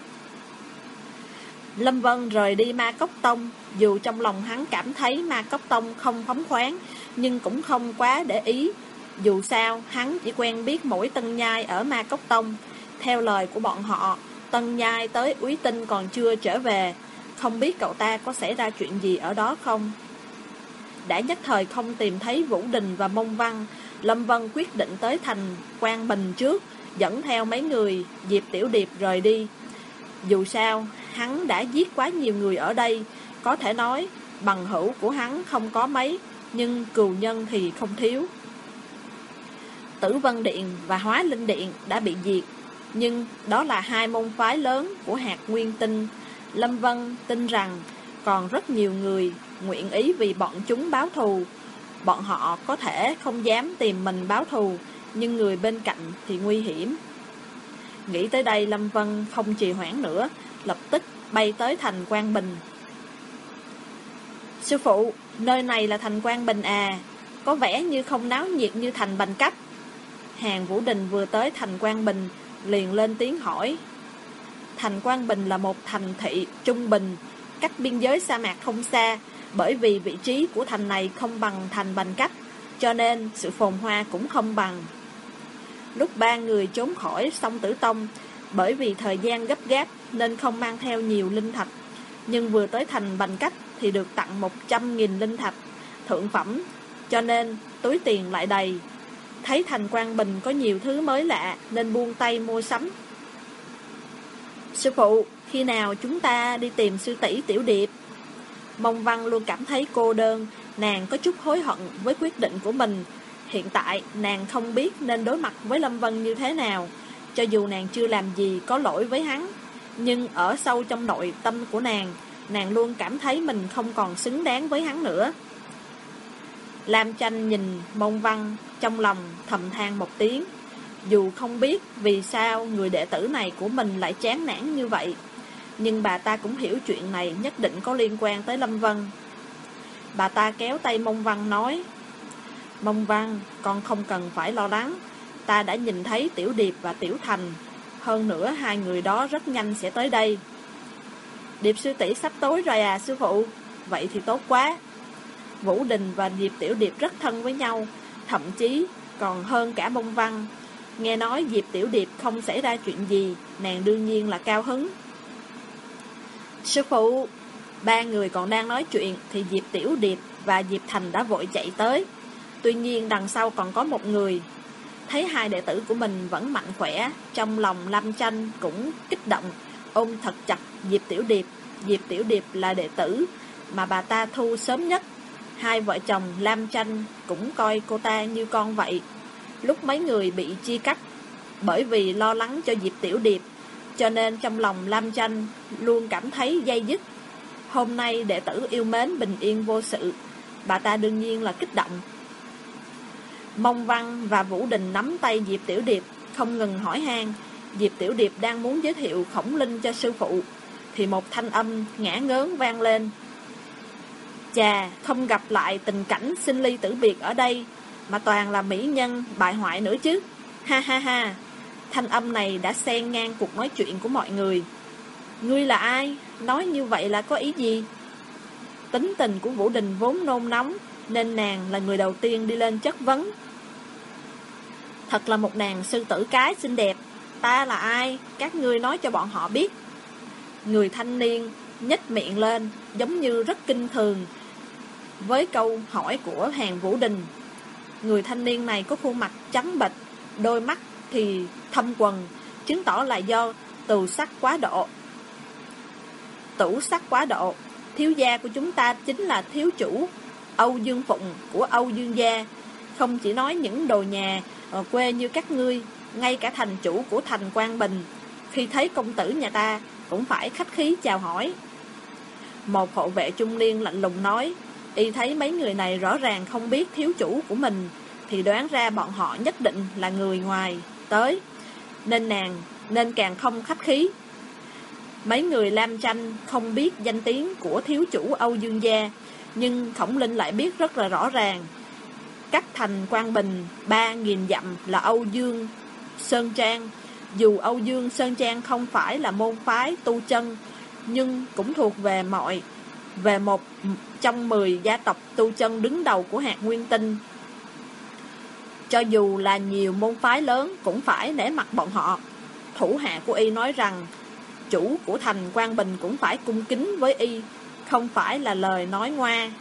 Lâm Vân rời đi Ma Cốc Tông. Dù trong lòng hắn cảm thấy Ma Cốc Tông không phóng khoáng, nhưng cũng không quá để ý. Dù sao, hắn chỉ quen biết mỗi Tân Nhai ở Ma Cốc Tông. Theo lời của bọn họ, Tân Nhai tới Úy Tinh còn chưa trở về. Không biết cậu ta có xảy ra chuyện gì ở đó không? Đã nhất thời không tìm thấy Vũ Đình và Mông Văn, Lâm Vân quyết định tới thành Quang Bình trước, dẫn theo mấy người Diệp Tiểu Điệp rời đi. Dù sao, hắn đã giết quá nhiều người ở đây. Có thể nói, bằng hữu của hắn không có mấy, nhưng cừu nhân thì không thiếu. Tử Vân Điện và Hóa Linh Điện đã bị diệt, nhưng đó là hai môn phái lớn của hạt nguyên tinh. Lâm Vân tin rằng còn rất nhiều người nguyện ý vì bọn chúng báo thù. Bọn họ có thể không dám tìm mình báo thù, nhưng người bên cạnh thì nguy hiểm. Nghĩ tới đây, Lâm Vân không trì hoãn nữa, lập tức bay tới thành Quang Bình. Sư phụ, nơi này là thành Quang Bình à? Có vẻ như không náo nhiệt như thành Bành Cấp. Hàn Vũ Đình vừa tới thành Quang Bình liền lên tiếng hỏi. Thành Quang Bình là một thành thị trung bình, cách biên giới sa mạc không xa. Bởi vì vị trí của thành này không bằng thành Bành Cấp, cho nên sự phồn hoa cũng không bằng. Lúc ba người trốn khỏi Song Tử Tông, bởi vì thời gian gấp gáp nên không mang theo nhiều linh thạch, nhưng vừa tới thành Bành Cấp thì được tặng một trăm nghìn linh thạch thượng phẩm, cho nên túi tiền lại đầy. thấy thành Quang Bình có nhiều thứ mới lạ nên buông tay mua sắm. Sư phụ, khi nào chúng ta đi tìm sư tỷ Tiểu Điệp? Mông Văn luôn cảm thấy cô đơn, nàng có chút hối hận với quyết định của mình. Hiện tại nàng không biết nên đối mặt với Lâm Vân như thế nào. Cho dù nàng chưa làm gì có lỗi với hắn, nhưng ở sâu trong nội tâm của nàng, nàng luôn cảm thấy mình không còn xứng đáng với hắn nữa. Lam Chanh nhìn Mông Văn, trong lòng thầm than một tiếng. Dù không biết vì sao người đệ tử này của mình lại chán nản như vậy, nhưng bà ta cũng hiểu chuyện này nhất định có liên quan tới Lâm Vân. Bà ta kéo tay Mông Văn nói: Mông Văn, con không cần phải lo lắng. Ta đã nhìn thấy Tiểu Điệp và Tiểu Thành. Hơn nữa hai người đó rất nhanh sẽ tới đây. Điệp sư tỷ sắp tối rồi à sư phụ? Vậy thì tốt quá. Vũ Đình và Diệp Tiểu Điệp rất thân với nhau, thậm chí còn hơn cả Mông Văn. Nghe nói Diệp Tiểu Điệp không xảy ra chuyện gì, nàng đương nhiên là cao hứng. Sư phụ, ba người còn đang nói chuyện thì Diệp Tiểu Điệp và Diệp Thành đã vội chạy tới. Tuy nhiên đằng sau còn có một người. Thấy hai đệ tử của mình vẫn mạnh khỏe, trong lòng Lam Chanh cũng kích động, ôm thật chặt Diệp Tiểu Điệp. Diệp Tiểu Điệp là đệ tử mà bà ta thu sớm nhất. Hai vợ chồng Lam Chanh cũng coi cô ta như con vậy. Lúc mấy người bị chia cắt, bởi vì lo lắng cho Diệp Tiểu Điệp, cho nên trong lòng Lam Chanh luôn cảm thấy day dứt. Hôm nay đệ tử yêu mến bình yên vô sự, bà ta đương nhiên là kích động. Mông Văn và Vũ Đình nắm tay Diệp Tiểu Điệp, không ngừng hỏi han. Diệp Tiểu Điệp đang muốn giới thiệu Khổng Linh cho sư phụ, thì một thanh âm ngã ngớn vang lên. Chà, không gặp lại tình cảnh sinh ly tử biệt ở đây, mà toàn là mỹ nhân bại hoại nữa chứ. Ha ha ha. Thanh âm này đã xen ngang cuộc nói chuyện của mọi người. Ngươi là ai? Nói như vậy là có ý gì? Tính tình của Vũ Đình vốn nôn nóng, nên nàng là người đầu tiên đi lên chất vấn. Thật là một nàng sư tử cái xinh đẹp. Ta là ai? Các ngươi nói cho bọn họ biết. Người thanh niên nhếch miệng lên, giống như rất kinh thường với câu hỏi của Hàng Vũ Đình. Người thanh niên này có khuôn mặt trắng bệch, đôi mắt thì thâm quầng, chứng tỏ là do tù sắc quá độ. Tủ sắc quá độ. Thiếu gia của chúng ta chính là thiếu chủ Âu Dương Phụng của Âu Dương gia. Không chỉ nói những đồ nhà ở quê như các ngươi, ngay cả thành chủ của thành Quang Bình, khi thấy công tử nhà ta cũng phải khách khí chào hỏi. Một hộ vệ trung niên lạnh lùng nói. Y thấy mấy người này rõ ràng không biết thiếu chủ của mình, thì đoán ra bọn họ nhất định là người ngoài tới, nên nàng nên càng không khách khí. Mấy người Lam Chanh không biết danh tiếng của thiếu chủ Âu Dương gia, nhưng Khổng Linh lại biết rất là rõ ràng. Cách thành Quang Bình ba nghìn dặm là Âu Dương Sơn Trang. Dù Âu Dương Sơn Trang không phải là môn phái tu chân, nhưng cũng thuộc về mọi về một trong mười gia tộc tu chân đứng đầu của hạt Nguyên Tinh. Cho dù là nhiều môn phái lớn cũng phải nể mặt bọn họ. Thủ hạ của y nói rằng chủ của thành Quang Bình cũng phải cung kính với y, không phải là lời nói ngoa.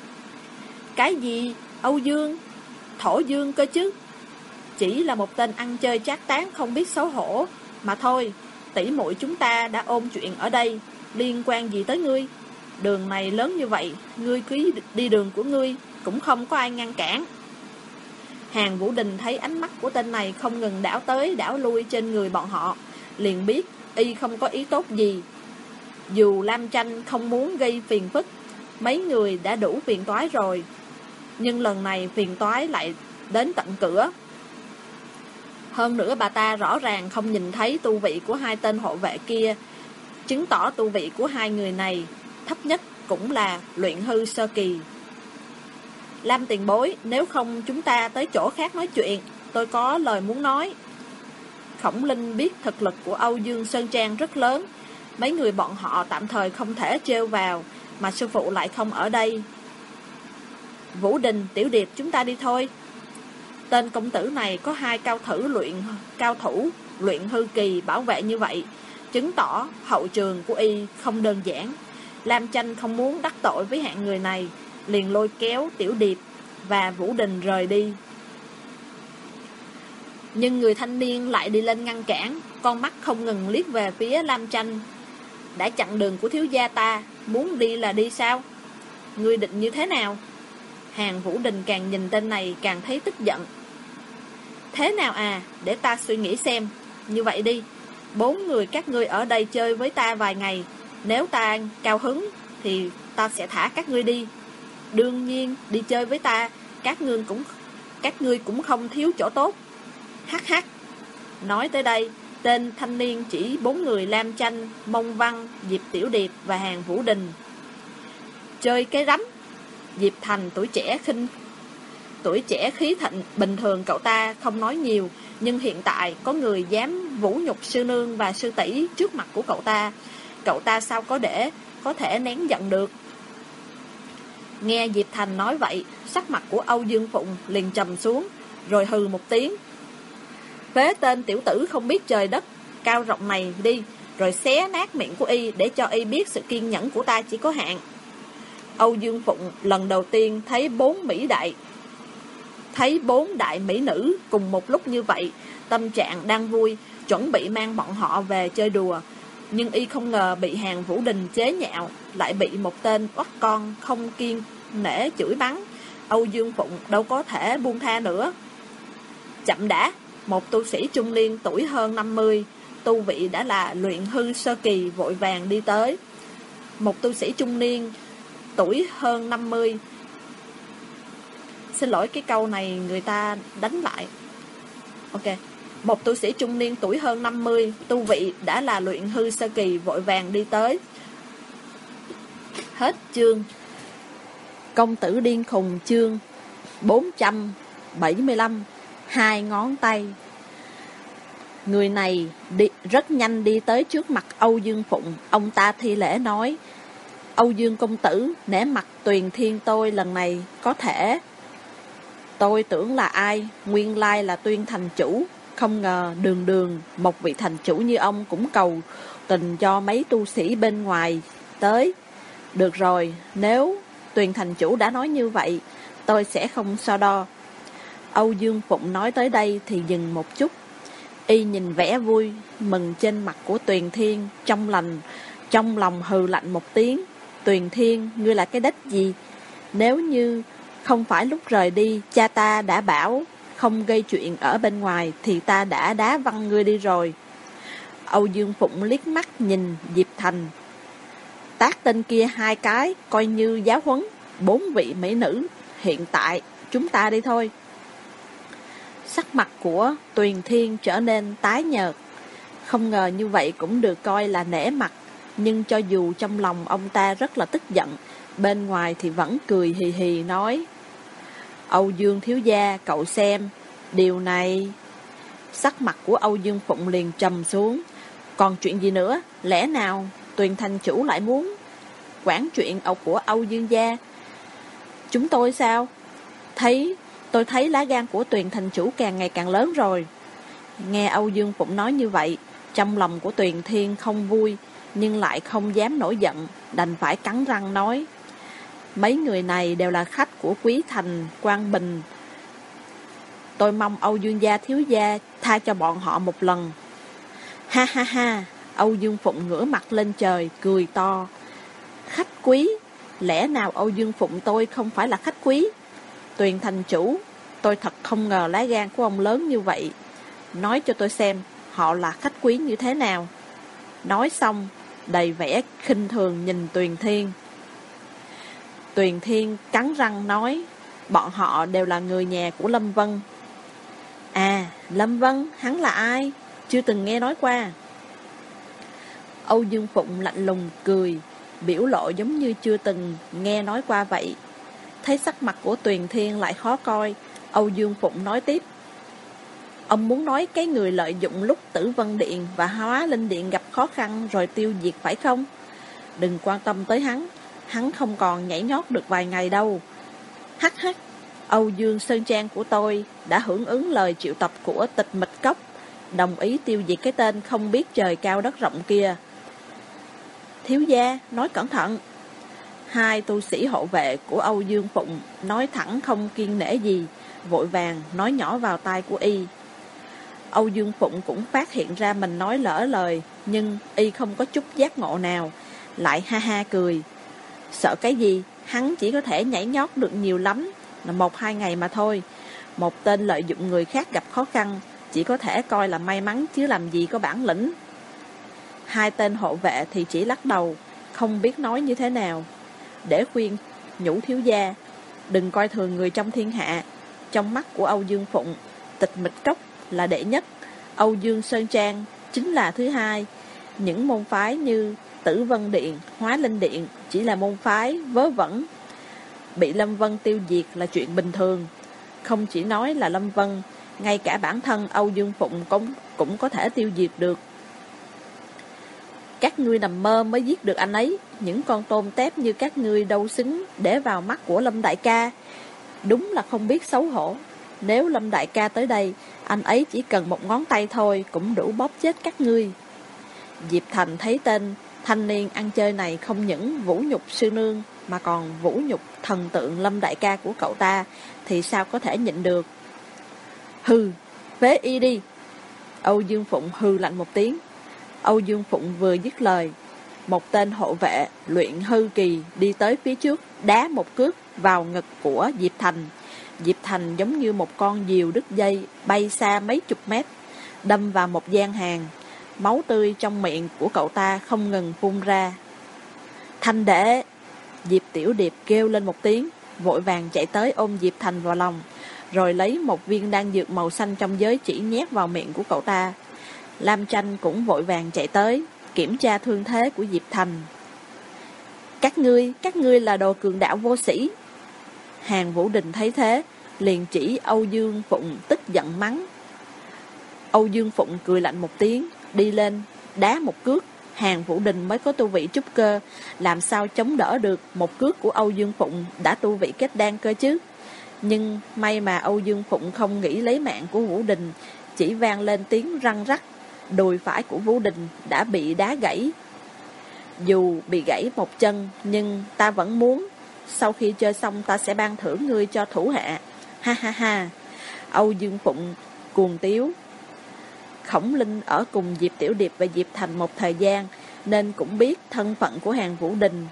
Cái gì? Âu Dương? Thổ Dương cơ chứ? Chỉ là một tên ăn chơi trác tán không biết xấu hổ mà thôi. Tỷ muội chúng ta đã ôm chuyện ở đây, liên quan gì tới ngươi? Đường này lớn như vậy, ngươi cứ đi đường của ngươi, cũng không có ai ngăn cản. Hàng Vũ Đình thấy ánh mắt của tên này không ngừng đảo tới đảo lui trên người bọn họ, liền biết y không có ý tốt gì. Dù Lam Chanh không muốn gây phiền phức, mấy người đã đủ phiền toái rồi, nhưng lần này phiền toái lại đến tận cửa. Hơn nữa bà ta rõ ràng không nhìn thấy tu vị của hai tên hộ vệ kia, chứng tỏ tu vị của hai người này thấp nhất cũng là luyện hư sơ kỳ. Lam tiền bối, nếu không chúng ta tới chỗ khác nói chuyện, tôi có lời muốn nói. Khổng Linh biết thực lực của Âu Dương Sơn Trang rất lớn, mấy người bọn họ tạm thời không thể trêu vào, mà sư phụ lại không ở đây. Vũ Đình, Tiểu Điệp, chúng ta đi thôi. Tên công tử này có hai cao thủ luyện cao thủ luyện hư kỳ bảo vệ như vậy, chứng tỏ hậu trường của y không đơn giản. Lam Chanh không muốn đắc tội với hạng người này, liền lôi kéo Tiểu Điệp và Vũ Đình rời đi. Nhưng người thanh niên lại đi lên ngăn cản, con mắt không ngừng liếc về phía Lam Tranh. Đã chặn đường của thiếu gia ta, muốn đi là đi sao? Ngươi định như thế nào? Hàn Vũ Đình càng nhìn tên này càng thấy tức giận. Thế nào à, để ta suy nghĩ xem. Như vậy đi, bốn người các ngươi ở đây chơi với ta vài ngày. Nếu ta cao hứng thì ta sẽ thả các ngươi đi. Đương nhiên, đi chơi với ta, các ngươi cũng các ngươi cũng không thiếu chỗ tốt. Hắc hắc. Nói tới đây, tên thanh niên chỉ bốn người Lam Tranh, Mông Văn, Diệp Tiểu Điệp và Hàn Vũ Đình. Chơi cái rắm. Diệp Thành tuổi trẻ khinh Tuổi trẻ khí thịnh, bình thường cậu ta không nói nhiều, nhưng hiện tại có người dám vũ nhục sư nương và sư tỷ trước mặt của cậu ta, cậu ta sao có để có thể nén giận được. Nghe Diệp Thành nói vậy, sắc mặt của Âu Dương Phụng liền trầm xuống, rồi hừ một tiếng. Phế tên tiểu tử không biết trời đất cao rộng này đi, rồi xé nát miệng của y để cho y biết sự kiên nhẫn của ta chỉ có hạn. Âu Dương Phụng lần đầu tiên thấy bốn mỹ đại Thấy bốn đại mỹ nữ cùng một lúc như vậy, tâm trạng đang vui, chuẩn bị mang bọn họ về chơi đùa. Nhưng y không ngờ bị Hàn Vũ Đình chế nhạo, lại bị một tên oắt con không kiên nể chửi bắn. Âu Dương Phụng đâu có thể buông tha nữa. Chậm đã, một tu sĩ trung niên tuổi hơn năm mươi, tu vị đã là luyện hư sơ kỳ vội vàng đi tới. Một tu sĩ trung niên tuổi hơn năm mươi. Xin lỗi, cái câu này người ta đánh lại. Ok. Một tu sĩ trung niên tuổi hơn năm mươi, tu vị đã là luyện hư sơ kỳ vội vàng đi tới. Hết chương. Công tử điên khùng chương bốn trăm bảy mươi lăm. Hai ngón tay. Người này đi, rất nhanh đi tới trước mặt Âu Dương Phụng. Ông ta thi lễ nói: Âu Dương công tử, nể mặt Tuyền Thiên tôi lần này có thể. Tôi tưởng là ai, nguyên lai là Tuyên thành chủ. Không ngờ đường đường một vị thành chủ như ông cũng cầu tình cho mấy tu sĩ bên ngoài tới. Được rồi, nếu Tuyền thành chủ đã nói như vậy, tôi sẽ không so đo. Âu Dương Phụng nói tới đây thì dừng một chút. Y nhìn vẻ vui mừng trên mặt của Tuyền Thiên, trong lòng trong lòng hừ lạnh một tiếng. Tuyền Thiên, ngươi là cái đếch gì? Nếu như không phải lúc rời đi cha ta đã bảo không gây chuyện ở bên ngoài thì ta đã đá văng ngươi đi rồi. Âu Dương Phụng liếc mắt nhìn Diệp Thành. Tát tên kia hai cái coi như giáo huấn. Bốn vị mỹ nữ, hiện tại chúng ta đi thôi. Sắc mặt của Tuyền Thiên trở nên tái nhợt. Không ngờ như vậy cũng được coi là nể mặt. Nhưng cho dù trong lòng ông ta rất là tức giận, bên ngoài thì vẫn cười hì hì nói: Âu Dương thiếu gia, cậu xem, điều này... Sắc mặt của Âu Dương Phụng liền trầm xuống. Còn chuyện gì nữa? Lẽ nào Tuyền thành chủ lại muốn quản chuyện của Âu Dương gia? Chúng tôi sao? Thấy, tôi thấy lá gan của Tuyền thành chủ càng ngày càng lớn rồi. Nghe Âu Dương Phụng nói như vậy, trong lòng của Tuyền Thiên không vui, nhưng lại không dám nổi giận, đành phải cắn răng nói: Mấy người này đều là khách của quý thành Quang Bình. Tôi mong Âu Dương gia thiếu gia tha cho bọn họ một lần. Ha ha ha, Âu Dương Phụng ngửa mặt lên trời, cười to. Khách quý? Lẽ nào Âu Dương Phụng tôi không phải là khách quý? Tuyền thành chủ, tôi thật không ngờ lá gan của ông lớn như vậy. Nói cho tôi xem, họ là khách quý như thế nào? Nói xong, đầy vẻ khinh thường nhìn Tuyền Thiên. Tuyền Thiên cắn răng nói: Bọn họ đều là người nhà của Lâm Vân. À, Lâm Vân, hắn là ai? Chưa từng nghe nói qua. Âu Dương Phụng lạnh lùng cười, biểu lộ giống như chưa từng nghe nói qua vậy. Thấy sắc mặt của Tuyền Thiên lại khó coi, Âu Dương Phụng nói tiếp: Ông muốn nói cái người lợi dụng lúc Tử Vân Điện và Hóa Linh Điện gặp khó khăn rồi tiêu diệt phải không? Đừng quan tâm tới hắn, hắn không còn nhảy nhót được vài ngày đâu. Hắc hắc, Âu Dương Sơn Trang của tôi đã hưởng ứng lời triệu tập của Tịch Mịch Cốc, đồng ý tiêu diệt cái tên không biết trời cao đất rộng kia. Thiếu gia, nói cẩn thận. Hai tu sĩ hộ vệ của Âu Dương Phụng nói thẳng không kiêng nể gì, vội vàng nói nhỏ vào tai của y. Âu Dương Phụng cũng phát hiện ra mình nói lỡ lời, nhưng y không có chút giác ngộ nào, lại ha ha cười. Sợ cái gì, hắn chỉ có thể nhảy nhót được nhiều lắm là một hai ngày mà thôi. Một tên lợi dụng người khác gặp khó khăn, chỉ có thể coi là may mắn chứ làm gì có bản lĩnh. Hai tên hộ vệ thì chỉ lắc đầu, không biết nói như thế nào. Để khuyên nhủ thiếu gia, đừng coi thường người trong thiên hạ. Trong mắt của Âu Dương Phụng, Tịch Mịch Cốc là đệ nhất, Âu Dương Sơn Trang chính là thứ hai. Những môn phái như Tử Vân Điện, Hóa Linh Điện chỉ là môn phái vớ vẩn. Bị Lâm Vân tiêu diệt là chuyện bình thường. Không chỉ nói là Lâm Vân, ngay cả bản thân Âu Dương Phụng cũng, cũng có thể tiêu diệt được. Các ngươi nằm mơ mới giết được anh ấy. Những con tôm tép như các ngươi đâu xứng để vào mắt của Lâm đại ca. Đúng là không biết xấu hổ. Nếu Lâm đại ca tới đây, anh ấy chỉ cần một ngón tay thôi cũng đủ bóp chết các ngươi. Diệp Thành thấy tên thanh niên ăn chơi này không những vũ nhục sư nương mà còn vũ nhục thần tượng Lâm đại ca của cậu ta, thì sao có thể nhịn được. Hừ, phế y đi. Âu Dương Phụng hừ lạnh một tiếng. Âu Dương Phụng vừa dứt lời, một tên hộ vệ luyện hư kỳ đi tới phía trước, đá một cước vào ngực của Diệp Thành. Diệp Thành giống như một con diều đứt dây, bay xa mấy chục mét, đâm vào một gian hàng. Máu tươi trong miệng của cậu ta không ngừng phun ra. Thành đệ! Diệp Tiểu Điệp kêu lên một tiếng, vội vàng chạy tới ôm Diệp Thành vào lòng, rồi lấy một viên đan dược màu xanh trong giới chỉ nhét vào miệng của cậu ta. Lam Tranh cũng vội vàng chạy tới, kiểm tra thương thế của Diệp Thành. Các ngươi, các ngươi là đồ cường đạo vô sĩ. Hàn Vũ Đình thấy thế, liền chỉ Âu Dương Phụng tức giận mắng. Âu Dương Phụng cười lạnh một tiếng, đi lên, đá một cước. Hàn Vũ Đình mới có tu vị trúc cơ, làm sao chống đỡ được một cước của Âu Dương Phụng đã tu vị kết đan cơ chứ. Nhưng may mà Âu Dương Phụng không nghĩ lấy mạng của Vũ Đình, chỉ vang lên tiếng răng rắc. Đùi phải của Vũ Đình đã bị đá gãy. Dù bị gãy một chân, nhưng ta vẫn muốn. Sau khi chơi xong ta sẽ ban thưởng ngươi cho thủ hạ. Ha ha ha. Âu Dương Phụng cuồng tiếu. Khổng Linh ở cùng Diệp Tiểu Điệp và Diệp Thành một thời gian, nên cũng biết thân phận của Hàn Vũ Đình.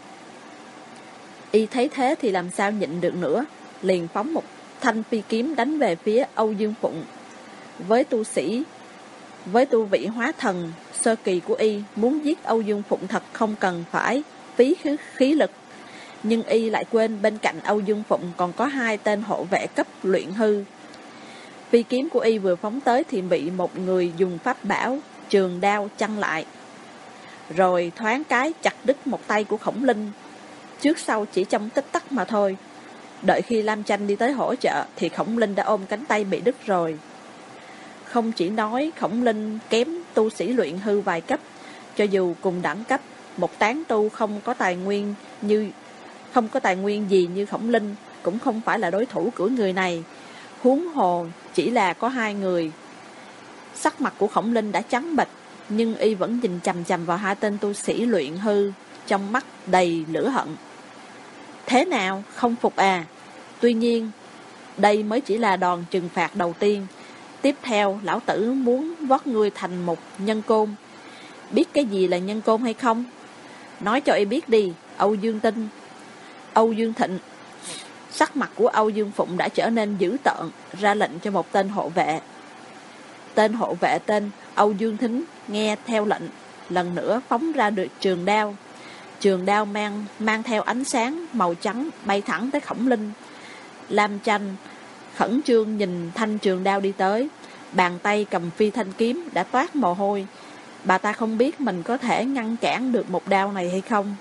Y thấy thế thì làm sao nhịn được nữa, liền phóng một thanh phi kiếm đánh về phía Âu Dương Phụng. Với tu sĩ Với tu vị hóa thần sơ kỳ của y, muốn giết Âu Dương Phụng thật không cần phải phí khí lực. Nhưng y lại quên bên cạnh Âu Dương Phụng còn có hai tên hộ vệ cấp luyện hư. Phi kiếm của y vừa phóng tới thì bị một người dùng pháp bảo trường đao chặn lại, rồi thoáng cái chặt đứt một tay của Khổng Linh. Trước sau chỉ trong tích tắc mà thôi. Đợi khi Lam Tranh đi tới hỗ trợ thì Khổng Linh đã ôm cánh tay bị đứt rồi. Không chỉ nói Khổng Linh kém tu sĩ luyện hư vài cấp, cho dù cùng đẳng cấp, một tán tu không có tài nguyên như không có tài nguyên gì như Khổng Linh cũng không phải là đối thủ của người này. Huống hồ chỉ là có hai người. Sắc mặt của Khổng Linh đã trắng bệch, nhưng y vẫn nhìn chằm chằm vào hai tên tu sĩ luyện hư, trong mắt đầy lửa hận. Thế nào, không phục à? Tuy nhiên, đây mới chỉ là đòn trừng phạt đầu tiên. Tiếp theo, lão tử muốn vót ngươi thành một nhân côn. Biết cái gì là nhân côn hay không? Nói cho y biết đi, Âu Dương Tinh. Âu Dương Thịnh. Sắc mặt của Âu Dương Phụng đã trở nên dữ tợn, ra lệnh cho một tên hộ vệ. Tên hộ vệ tên Âu Dương Thính nghe theo lệnh, lần nữa phóng ra được trường đao. Trường đao mang, mang theo ánh sáng màu trắng bay thẳng tới Khổng Linh. Lam Tranh khẩn trương nhìn thanh trường đao đi tới, bàn tay cầm phi thanh kiếm đã toát mồ hôi. Bà ta không biết mình có thể ngăn cản được một đao này hay không.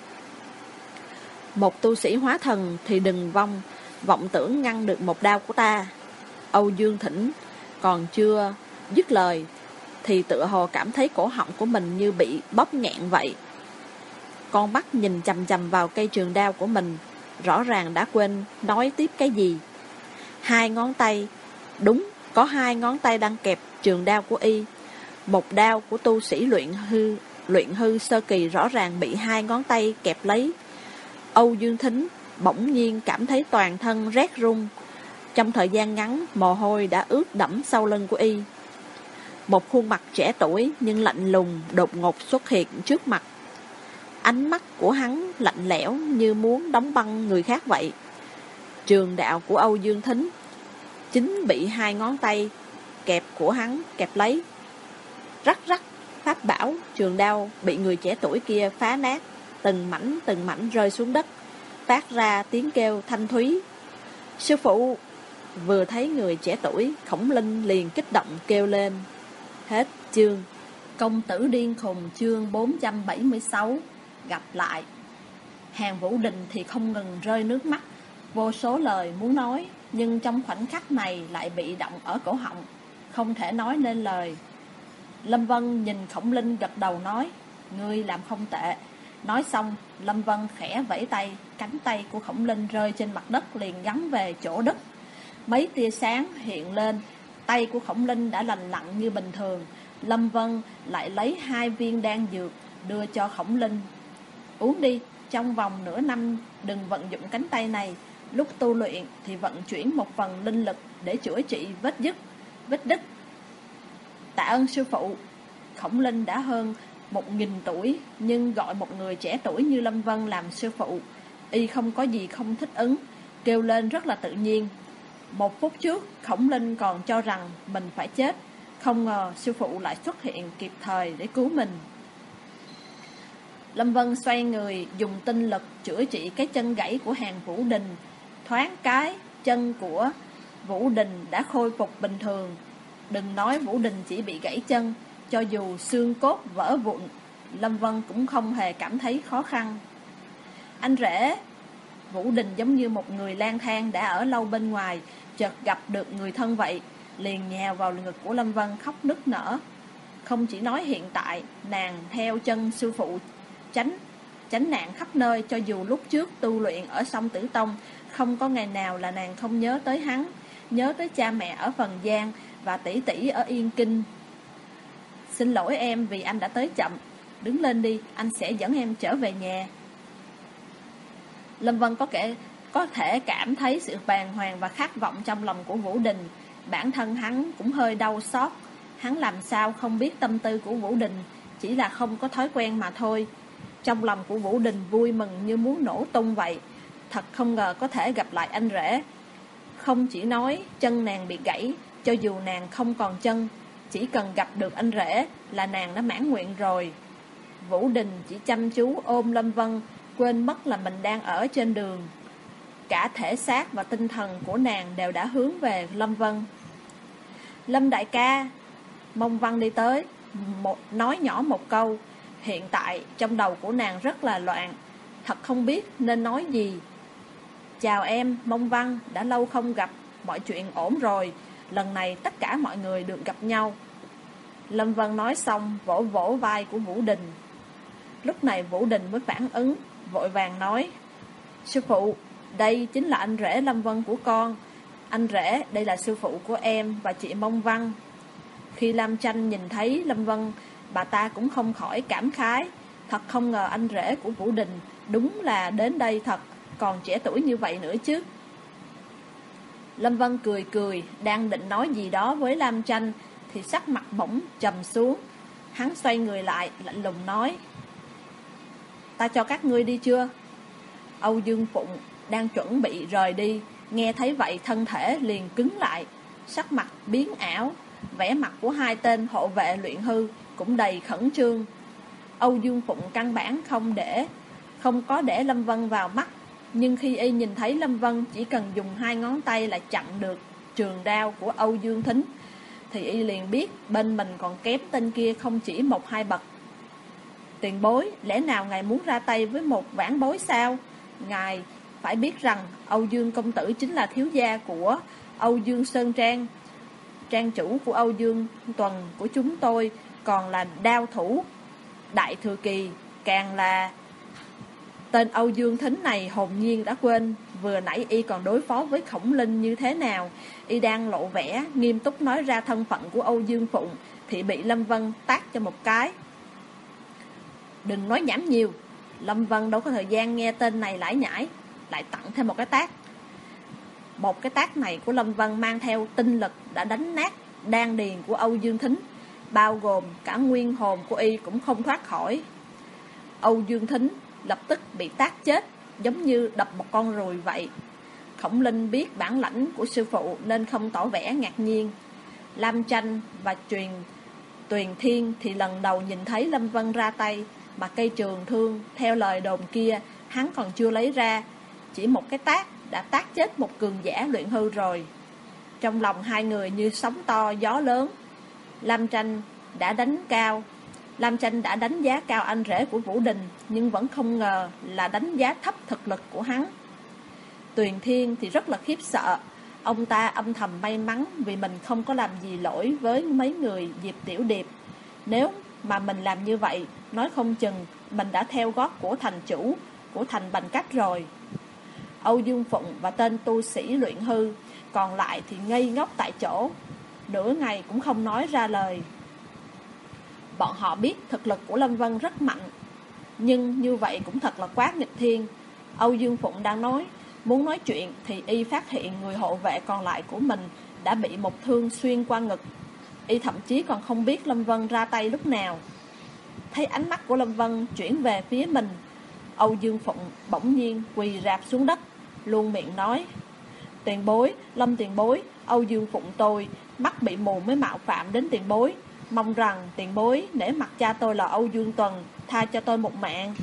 Một tu sĩ hóa thần thì đừng vong vọng tưởng ngăn được một đao của ta. Âu Dương Thỉnh còn chưa dứt lời thì tựa hồ cảm thấy cổ họng của mình như bị bóp nghẹn vậy. Con mắt nhìn chằm chằm vào cây trường đao của mình, rõ ràng đã quên nói tiếp cái gì. Hai ngón tay, đúng, có hai ngón tay đang kẹp trường đao của y. Một đao của tu sĩ luyện hư, luyện hư sơ kỳ rõ ràng bị hai ngón tay kẹp lấy. Âu Dương Thính bỗng nhiên cảm thấy toàn thân rét run. Trong thời gian ngắn, mồ hôi đã ướt đẫm sau lưng của y. Một khuôn mặt trẻ tuổi nhưng lạnh lùng đột ngột xuất hiện trước mặt. Ánh mắt của hắn lạnh lẽo như muốn đóng băng người khác vậy. Trường đạo của Âu Dương Thính chính bị hai ngón tay kẹp của hắn kẹp lấy. Rắc rắc, pháp bảo trường đao bị người trẻ tuổi kia phá nát, từng mảnh từng mảnh rơi xuống đất, phát ra tiếng kêu thanh thúy. Sư phụ! Vừa thấy người trẻ tuổi, Khổng Linh liền kích động kêu lên. Hết chương. Công tử điên khùng chương bốn trăm bảy mươi sáu. Gặp lại. Hàn Vũ Đình thì không ngừng rơi nước mắt, vô số lời muốn nói, nhưng trong khoảnh khắc này lại bị động ở cổ họng, không thể nói nên lời. Lâm Vân nhìn Khổng Linh gật đầu nói, ngươi làm không tệ. Nói xong, Lâm Vân khẽ vẫy tay, cánh tay của Khổng Linh rơi trên mặt đất liền gắn về chỗ đất. Mấy tia sáng hiện lên, tay của Khổng Linh đã lành lặn như bình thường. Lâm Vân lại lấy hai viên đan dược đưa cho Khổng Linh. Uống đi, trong vòng nửa năm đừng vận dụng cánh tay này. Lúc tu luyện thì vận chuyển một phần linh lực để chữa trị vết dứt, vết đứt. Tạ ơn sư phụ. Khổng Linh đã hơn một nghìn tuổi, nhưng gọi một người trẻ tuổi như Lâm Vân làm sư phụ, y không có gì không thích ứng, kêu lên rất là tự nhiên. Một phút trước, Khổng Linh còn cho rằng mình phải chết, không ngờ sư phụ lại xuất hiện kịp thời để cứu mình. Lâm Vân xoay người, dùng tinh lực chữa trị cái chân gãy của Hàn Vũ Đình. Thoáng cái, chân của Vũ Đình đã khôi phục bình thường. Đừng nói Vũ Đình chỉ bị gãy chân, cho dù xương cốt vỡ vụn, Lâm Vân cũng không hề cảm thấy khó khăn. Anh rể! Vũ Đình giống như một người lang thang đã ở lâu bên ngoài, chợt gặp được người thân vậy, liền nhào vào ngực của Lâm Vân khóc nức nở. Không chỉ nói hiện tại, nàng theo chân sư phụ tránh tránh nạn khắp nơi, cho dù lúc trước tu luyện ở Song Tử Tông, không có ngày nào là nàng không nhớ tới hắn, nhớ tới cha mẹ ở Phần Giang và tỷ tỷ ở Yên Kinh. Xin lỗi em vì anh đã tới chậm, đứng lên đi, anh sẽ dẫn em trở về nhà. Lâm Vân có kể có thể cảm thấy sự bàng hoàng và khát vọng trong lòng của Vũ Đình. Bản thân hắn cũng hơi đau xót. Hắn làm sao không biết tâm tư của Vũ Đình, chỉ là không có thói quen mà thôi. Trong lòng của Vũ Đình vui mừng như muốn nổ tung vậy. Thật không ngờ có thể gặp lại anh rể. Không chỉ nói chân nàng bị gãy, cho dù nàng không còn chân, chỉ cần gặp được anh rể là nàng đã mãn nguyện rồi. Vũ Đình chỉ chăm chú ôm Lâm Vân, quên mất là mình đang ở trên đường. Cả thể xác và tinh thần của nàng đều đã hướng về Lâm Vân. Lâm đại ca! Mông Văn đi tới, một, nói nhỏ một câu. Hiện tại trong đầu của nàng rất là loạn, thật không biết nên nói gì. Chào em, Mông Văn, đã lâu không gặp, mọi chuyện ổn rồi, lần này tất cả mọi người được gặp nhau. Lâm Vân nói xong, vỗ vỗ vai của Vũ Đình. Lúc này Vũ Đình mới phản ứng, vội vàng nói, sư phụ, đây chính là anh rể Lâm Vân của con. Anh rể, đây là sư phụ của em và chị Mông Văn. Khi Lam Tranh nhìn thấy Lâm Vân, bà ta cũng không khỏi cảm khái. Thật không ngờ anh rể của Vũ Đình đúng là đến đây thật, còn trẻ tuổi như vậy nữa chứ. Lâm Vân cười cười, đang định nói gì đó với Lam Tranh thì sắc mặt bỗng trầm xuống. Hắn xoay người lại, lạnh lùng nói, ta cho các ngươi đi chưa? Âu Dương Phụng đang chuẩn bị rời đi, nghe thấy vậy thân thể liền cứng lại, sắc mặt biến ảo. Vẻ mặt của hai tên hộ vệ luyện hư cũng đầy khẩn trương. Âu Dương Phụng căn bản không để Không có để Lâm Vân vào mắt, nhưng khi y nhìn thấy Lâm Vân chỉ cần dùng hai ngón tay là chặn được trường đao của Âu Dương Thính, thì y liền biết bên mình còn kém tên kia không chỉ một hai bậc. Tiền bối, lẽ nào ngài muốn ra tay với một vãn bối sao? Ngài phải biết rằng Âu Dương công tử chính là thiếu gia của Âu Dương Sơn Trang, trang chủ của Âu Dương Tuần của chúng tôi, còn là đao thủ đại thừa kỳ, càng là... Tên Âu Dương Thính này hồn nhiên đã quên vừa nãy y còn đối phó với Khổng Linh như thế nào. Y đang lộ vẻ nghiêm túc nói ra thân phận của Âu Dương Phụng thì bị Lâm Vân tát cho một cái. Đừng nói nhảm nhiều. Lâm Vân đâu có thời gian nghe tên này lải nhải, lại tặng thêm một cái tát. Một cái tát này của Lâm Vân mang theo tinh lực đã đánh nát đan điền của Âu Dương Thính. bao gồm cả nguyên hồn của y cũng không thoát khỏi. Âu Dương Thính lập tức bị tát chết, giống như đập một con ruồi vậy. Khổng Linh biết bản lãnh của sư phụ nên không tỏ vẻ ngạc nhiên. Lam Tranh và truyền Tuyền Thiên thì lần đầu nhìn thấy Lâm Vân ra tay, mà cây trường thương theo lời đồn kia hắn còn chưa lấy ra, chỉ một cái tát đã tát chết một cường giả luyện hư rồi. Trong lòng hai người như sóng to gió lớn. Lam Tranh đã đánh cao Lam Tranh đã đánh giá cao anh rể của Vũ Đình, nhưng vẫn không ngờ là đánh giá thấp thực lực của hắn. Tuyền Thiên thì rất là khiếp sợ. Ông ta âm thầm may mắn vì mình không có làm gì lỗi với mấy người Diệp Tiểu Điệp. Nếu mà mình làm như vậy, nói không chừng mình đã theo gót của thành chủ, của thành Bành Cách rồi. Âu Dương Phụng và tên tu sĩ luyện hư còn lại thì ngây ngốc tại chỗ, nửa ngày cũng không nói ra lời. Bọn họ biết thực lực của Lâm Vân rất mạnh, nhưng như vậy cũng thật là quá nghịch thiên. Âu Dương Phụng đang nói, muốn nói chuyện thì y phát hiện người hộ vệ còn lại của mình đã bị một thương xuyên qua ngực. Y thậm chí còn không biết Lâm Vân ra tay lúc nào. Thấy ánh mắt của Lâm Vân chuyển về phía mình, Âu Dương Phụng bỗng nhiên quỳ rạp xuống đất, luôn miệng nói: Tiền bối, Lâm tiền bối, Âu Dương Phụng tôi mắt bị mù mới mạo phạm đến tiền bối, mong rằng tiền bối nể mặt cha tôi là Âu Dương Tuần, tha cho tôi một mạng.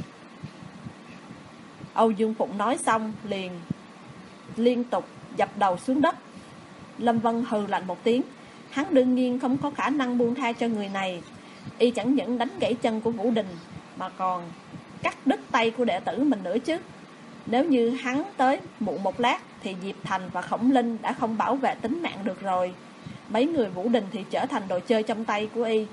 Âu Dương Phụng nói xong liền liên tục dập đầu xuống đất. Lâm Vân hừ lạnh một tiếng, hắn đương nhiên không có khả năng buông tha cho người này. Y chẳng những đánh gãy chân của Vũ Đình, mà còn cắt đứt tay của đệ tử mình nữa chứ. Nếu như hắn tới muộn một lát thì Diệp Thành và Khổng Linh đã không bảo vệ tính mạng được rồi. Mấy người Vũ Đình thì trở thành đồ chơi trong tay của y.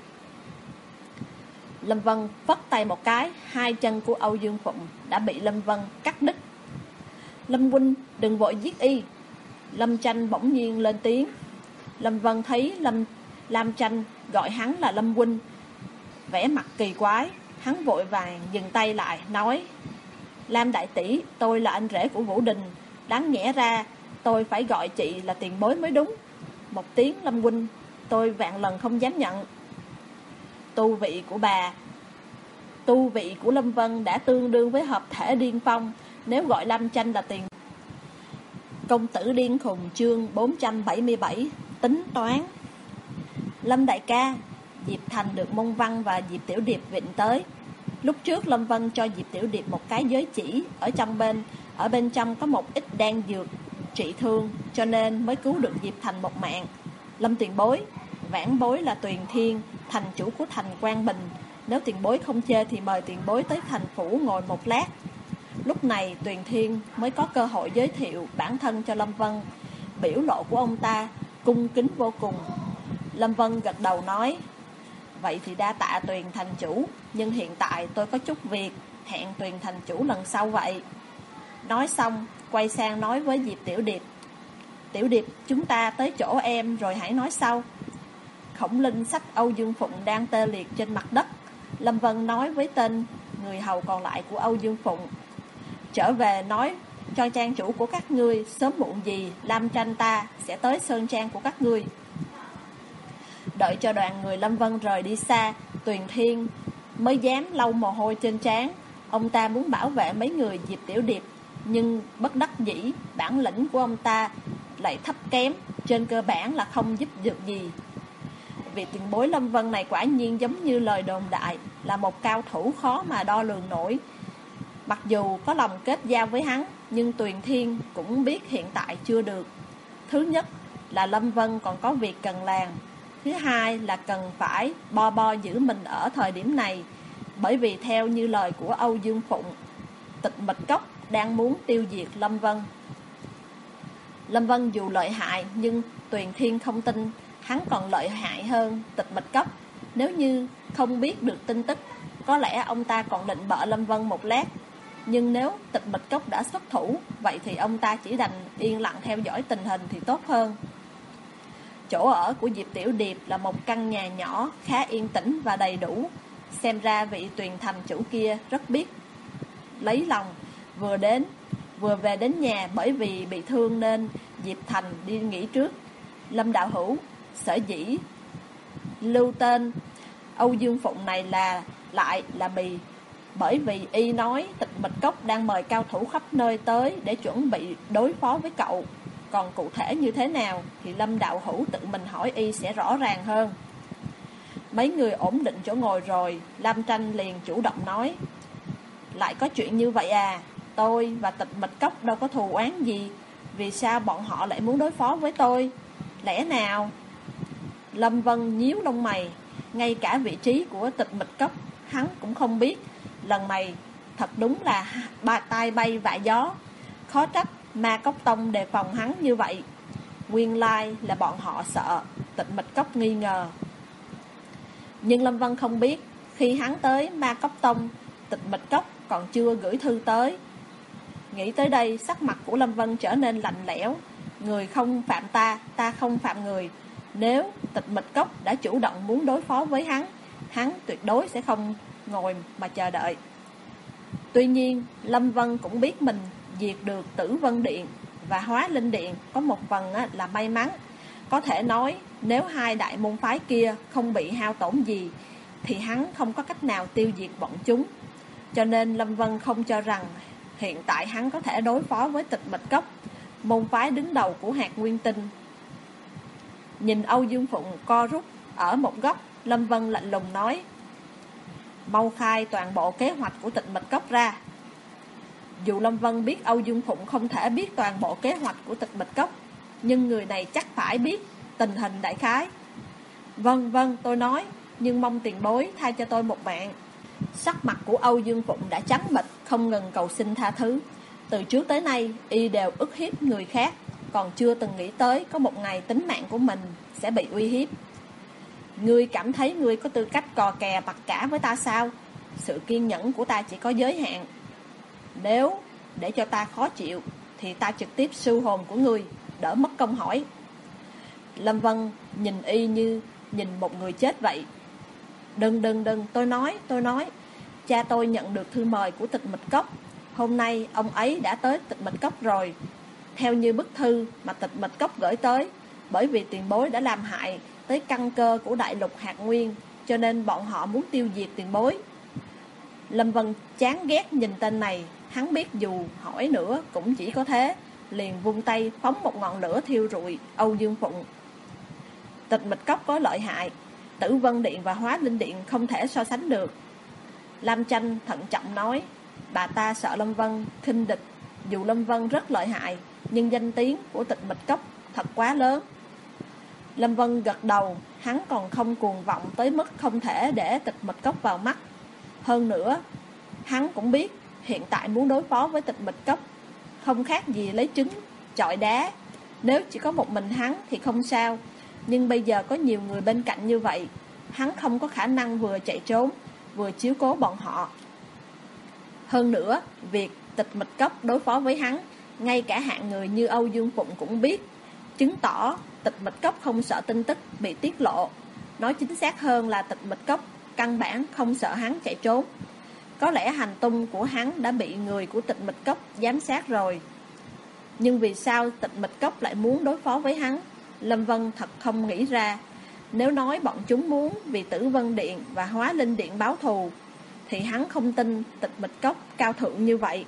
Lâm Vân phất tay một cái, hai chân của Âu Dương Phụng đã bị Lâm Vân cắt đứt. Lâm huynh, đừng vội giết y. Lâm Tranh bỗng nhiên lên tiếng. Lâm Vân thấy Lâm Lam Tranh gọi hắn là Lâm huynh, vẻ mặt kỳ quái. Hắn vội vàng dừng tay lại, nói: Lam đại tỷ, tôi là anh rể của Vũ Đình, đáng nhẽ ra tôi phải gọi chị là tiền bối mới đúng. Một tiếng Lâm huynh, tôi vạn lần không dám nhận. Tu vị của bà Tu vị của Lâm Vân đã tương đương với hợp thể điên phong, nếu gọi Lam Tranh là tiền. Công tử điên khùng chương bốn trăm bảy mươi bảy. Tính toán. Lâm đại ca, Diệp Thành được Mông Văn và Diệp Tiểu Điệp vịnh tới. Lúc trước Lâm Vân cho Diệp Tiểu Điệp một cái giới chỉ, ở trong bên Ở bên trong có một ít đan dược trị thương, cho nên mới cứu được Diệp Thành một mạng. Lâm tiền bối, vãn bối là Tuyền Thiên, thành chủ của thành Quang Bình. Nếu tiền bối không chê thì mời tiền bối tới thành phủ ngồi một lát. Lúc này Tuyền Thiên mới có cơ hội giới thiệu bản thân cho Lâm Vân. Biểu lộ của ông ta cung kính vô cùng. Lâm Vân gật đầu nói: Vậy thì đa tạ Tuyền thành chủ, nhưng hiện tại tôi có chút việc, hẹn Tuyền thành chủ lần sau vậy. Nói xong quay sang nói với Diệp Tiểu Điệp: Tiểu Điệp, chúng ta tới chỗ em rồi hãy nói sau. Khổng Linh xách Âu Dương Phụng đang tê liệt trên mặt đất. Lâm Vân nói với tên người hầu còn lại của Âu Dương Phụng: Trở về nói cho trang chủ của các ngươi, sớm muộn gì Lam Tranh ta sẽ tới sơn trang của các ngươi. Đợi cho đoàn người Lâm Vân rời đi xa, Tuyền Thiên mới dám lau mồ hôi trên trán. Ông ta muốn bảo vệ mấy người Diệp Tiểu Điệp, nhưng bất đắc dĩ bản lĩnh của ông ta lại thấp kém, trên cơ bản là không giúp được gì. Vị tiền bối Lâm Vân này quả nhiên giống như lời đồn đại, là một cao thủ khó mà đo lường nổi. Mặc dù có lòng kết giao với hắn, nhưng Tuyền Thiên cũng biết hiện tại chưa được. Thứ nhất là Lâm Vân còn có việc cần làm. Thứ hai là cần phải bo bo giữ mình ở thời điểm này. Bởi vì theo như lời của Âu Dương Phụng, Tịch Mịch Cốc đang muốn tiêu diệt Lâm Vân. Lâm Vân dù lợi hại, nhưng Tuyền Thiên không tin hắn còn lợi hại hơn Tịch Mịch Cốc. Nếu như không biết được tin tức, có lẽ ông ta còn định bợ Lâm Vân một lát. Nhưng nếu Tịch Mịch Cốc đã xuất thủ, vậy thì ông ta chỉ đành yên lặng theo dõi tình hình thì tốt hơn. Chỗ ở của Diệp Tiểu Điệp là một căn nhà nhỏ, khá yên tĩnh và đầy đủ. Xem ra vị Tuyền thành chủ kia rất biết lấy lòng. Vừa đến Vừa về đến nhà, bởi vì bị thương nên Diệp Thành đi nghỉ trước. Lâm đạo hữu, sở dĩ lưu tên Âu Dương Phụng này là lại là bì, bởi vì y nói Tịch Mịch Cốc đang mời cao thủ khắp nơi tới để chuẩn bị đối phó với cậu. Còn cụ thể như thế nào thì Lâm Đạo Hữu tự mình hỏi y sẽ rõ ràng hơn. Mấy người ổn định chỗ ngồi rồi, Lam Tranh liền chủ động nói: lại có chuyện như vậy à? Tôi và Tịch Mịch Cốc đâu có thù oán gì, vì sao bọn họ lại muốn đối phó với tôi? Lẽ nào? Lâm Vân nhíu lông mày, ngay cả vị trí của Tịch Mịch Cốc hắn cũng không biết. Lần này thật đúng là ba tai bay vạ gió. Khó trách Ma Cốc Tông đề phòng hắn như vậy. Nguyên lai là bọn họ sợ Tịch Mịch Cốc nghi ngờ. Nhưng Lâm Vân không biết, khi hắn tới Ma Cốc Tông, Tịch Mịch Cốc còn chưa gửi thư tới. Nghĩ tới đây, sắc mặt của Lâm Vân trở nên lạnh lẽo. Người không phạm ta, ta không phạm người. Nếu Tịch Mịch Cốc đã chủ động muốn đối phó với hắn, hắn tuyệt đối sẽ không ngồi mà chờ đợi. Tuy nhiên, Lâm Vân cũng biết mình diệt được Tử Vân Điện và Hóa Linh Điện có một phần là may mắn. Có thể nói, nếu hai đại môn phái kia không bị hao tổn gì, thì hắn không có cách nào tiêu diệt bọn chúng. Cho nên Lâm Vân không cho rằng hiện tại hắn có thể đối phó với Tịch Mịch Cốc, môn phái đứng đầu của Hạt Nguyên Tinh. Nhìn Âu Dương Phụng co rút ở một góc, Lâm Vân lạnh lùng nói: mau khai toàn bộ kế hoạch của Tịch Mịch Cốc ra. Dù Lâm Vân biết Âu Dương Phụng không thể biết toàn bộ kế hoạch của Tịch Mịch Cốc, nhưng người này chắc phải biết tình hình đại khái. Vâng, vâng, tôi nói, nhưng mong tiền bối tha cho tôi một mạng. Sắc mặt của Âu Dương Phụng đã trắng bệch, không ngừng cầu xin tha thứ. Từ trước tới nay, y đều ức hiếp người khác, còn chưa từng nghĩ tới có một ngày tính mạng của mình sẽ bị uy hiếp. Ngươi cảm thấy ngươi có tư cách cò kè mặc cả với ta sao? Sự kiên nhẫn của ta chỉ có giới hạn. Nếu để cho ta khó chịu, thì ta trực tiếp sưu hồn của ngươi, đỡ mất công hỏi. Lâm Vân nhìn y như nhìn một người chết vậy. Đừng đừng đừng, tôi nói, tôi nói. Cha tôi nhận được thư mời của Tịch Mịch Cốc. Hôm nay ông ấy đã tới Tịch Mịch Cốc rồi. Theo như bức thư mà Tịch Mịch Cốc gửi tới, bởi vì tiền bối đã làm hại tới căn cơ của đại lục Hạt Nguyên, cho nên bọn họ muốn tiêu diệt tiền bối. Lâm Vân chán ghét nhìn tên này. Hắn biết dù hỏi nữa cũng chỉ có thế, liền vung tay phóng một ngọn lửa thiêu rụi Âu Dương Phụng. Tịch Mịch Cốc có lợi hại, Tử Vân Điện và Hóa Linh Điện không thể so sánh được. Lam Tranh thận trọng nói: bà ta sợ Lâm Vân khinh địch. Dù Lâm Vân rất lợi hại, nhưng danh tiếng của Tịch Mịch Cốc thật quá lớn. Lâm Vân gật đầu, hắn còn không cuồng vọng tới mức không thể để Tịch Mịch Cốc vào mắt. Hơn nữa, hắn cũng biết hiện tại muốn đối phó với Tịch Mịch Cốc không khác gì lấy trứng chọi đá. Nếu chỉ có một mình hắn thì không sao, nhưng bây giờ có nhiều người bên cạnh như vậy, hắn không có khả năng vừa chạy trốn vừa chiếu cố bọn họ. Hơn nữa, việc Tịch Mịch Cốc đối phó với hắn, ngay cả hạng người như Âu Dương Phụng cũng biết, chứng tỏ Tịch Mịch Cốc không sợ tin tức bị tiết lộ. Nói chính xác hơn là Tịch Mịch Cốc căn bản không sợ hắn chạy trốn. Có lẽ hành tung của hắn đã bị người của Tịch Mịch Cốc giám sát rồi. Nhưng vì sao Tịch Mịch Cốc lại muốn đối phó với hắn? Lâm Vân thật không nghĩ ra. Nếu nói bọn chúng muốn vì Tử Vân Điện và Hóa Linh Điện báo thù, thì hắn không tin Tịch Mịch Cốc cao thượng như vậy.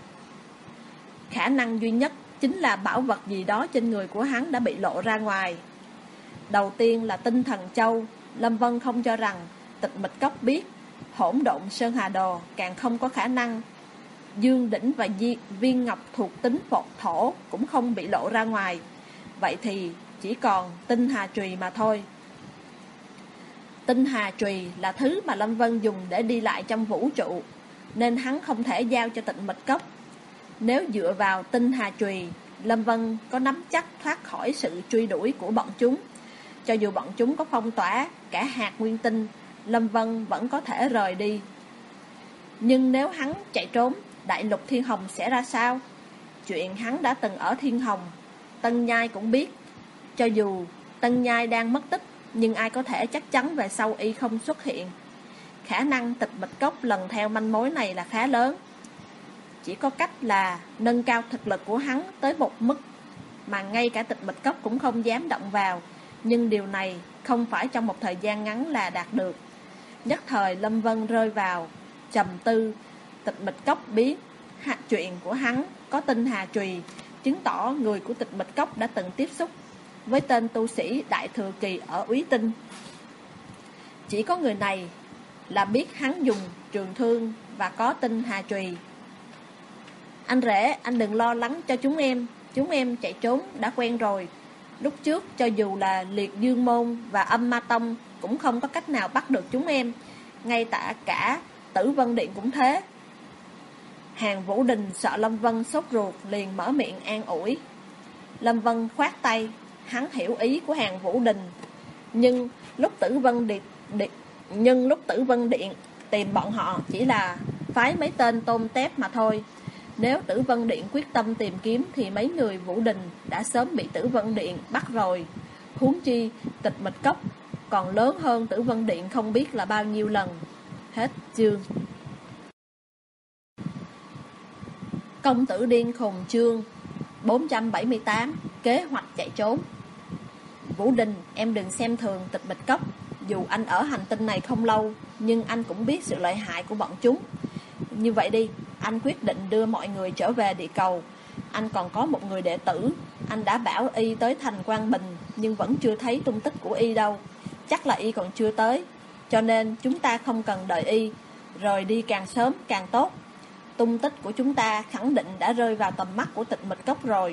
Khả năng duy nhất chính là bảo vật gì đó trên người của hắn đã bị lộ ra ngoài. Đầu tiên là tinh thần châu. Lâm Vân không cho rằng Tịch Mịch Cốc biết. Hỗn độn Sơn Hà Đồ càng không có khả năng. Dương đỉnh và viên ngọc thuộc tính phột thổ cũng không bị lộ ra ngoài. Vậy thì chỉ còn tinh hà trùy mà thôi. Tinh hà trùy là thứ mà Lâm Vân dùng để đi lại trong vũ trụ, nên hắn không thể giao cho Tịch Mịch Cốc. Nếu dựa vào tinh hà trùy, Lâm Vân có nắm chắc thoát khỏi sự truy đuổi của bọn chúng. Cho dù bọn chúng có phong tỏa cả Hạt Nguyên Tinh, Lâm Vân vẫn có thể rời đi. Nhưng nếu hắn chạy trốn, đại lục Thiên Hồng sẽ ra sao? Chuyện hắn đã từng ở Thiên Hồng, Tân Nhai cũng biết. Cho dù Tân Nhai đang mất tích, nhưng ai có thể chắc chắn về sau y không xuất hiện. Khả năng Tịch Mịch Cốc lần theo manh mối này là khá lớn. Chỉ có cách là nâng cao thực lực của hắn tới một mức mà ngay cả Tịch Mịch Cốc cũng không dám động vào. Nhưng điều này không phải trong một thời gian ngắn là đạt được. Nhất thời Lâm Vân rơi vào trầm tư. Tịch Mịch Cốc biết chuyện của hắn có tinh hà trùy, chứng tỏ người của Tịch Mịch Cốc đã từng tiếp xúc với tên tu sĩ đại thừa kỳ ở Úy Tinh. Chỉ có người này là biết hắn dùng trường thương và có tinh hà trùy. Anh rể, anh đừng lo lắng cho chúng em. Chúng em chạy trốn đã quen rồi. Lúc trước cho dù là Liệt Dương Môn và Âm Ma Tông cũng không có cách nào bắt được chúng em. Ngay cả cả Tử Vân Điện cũng thế. Hàn Vũ Đình sợ Lâm Vân sốt ruột, liền mở miệng an ủi. Lâm Vân khoát tay, hắn hiểu ý của Hàn Vũ Đình. Nhưng lúc Tử Vân Điện, điện nhưng lúc Tử Vân Điện tìm bọn họ chỉ là phái mấy tên tôm tép mà thôi. Nếu Tử Vân Điện quyết tâm tìm kiếm thì mấy người Vũ Đình đã sớm bị Tử Vân Điện bắt rồi. Huống chi Tịch Mịch Cốc còn lớn hơn Tử Vân Điện không biết là bao nhiêu lần. Hết chương. Công tử điên khùng chương bốn trăm bảy mươi tám. Kế hoạch chạy trốn. Vũ Đình, em đừng xem thường Tịch Mịch Cốc. Dù anh ở hành tinh này không lâu, nhưng anh cũng biết sự lợi hại của bọn chúng. Như vậy đi, anh quyết định đưa mọi người trở về địa cầu. Anh còn có một người đệ tử. Anh đã bảo y tới thành Quang Bình, nhưng vẫn chưa thấy tung tích của y đâu. Chắc là y còn chưa tới. Cho nên chúng ta không cần đợi y, rời đi càng sớm càng tốt. Tung tích của chúng ta khẳng định đã rơi vào tầm mắt của Tịch Mịch Cốc rồi.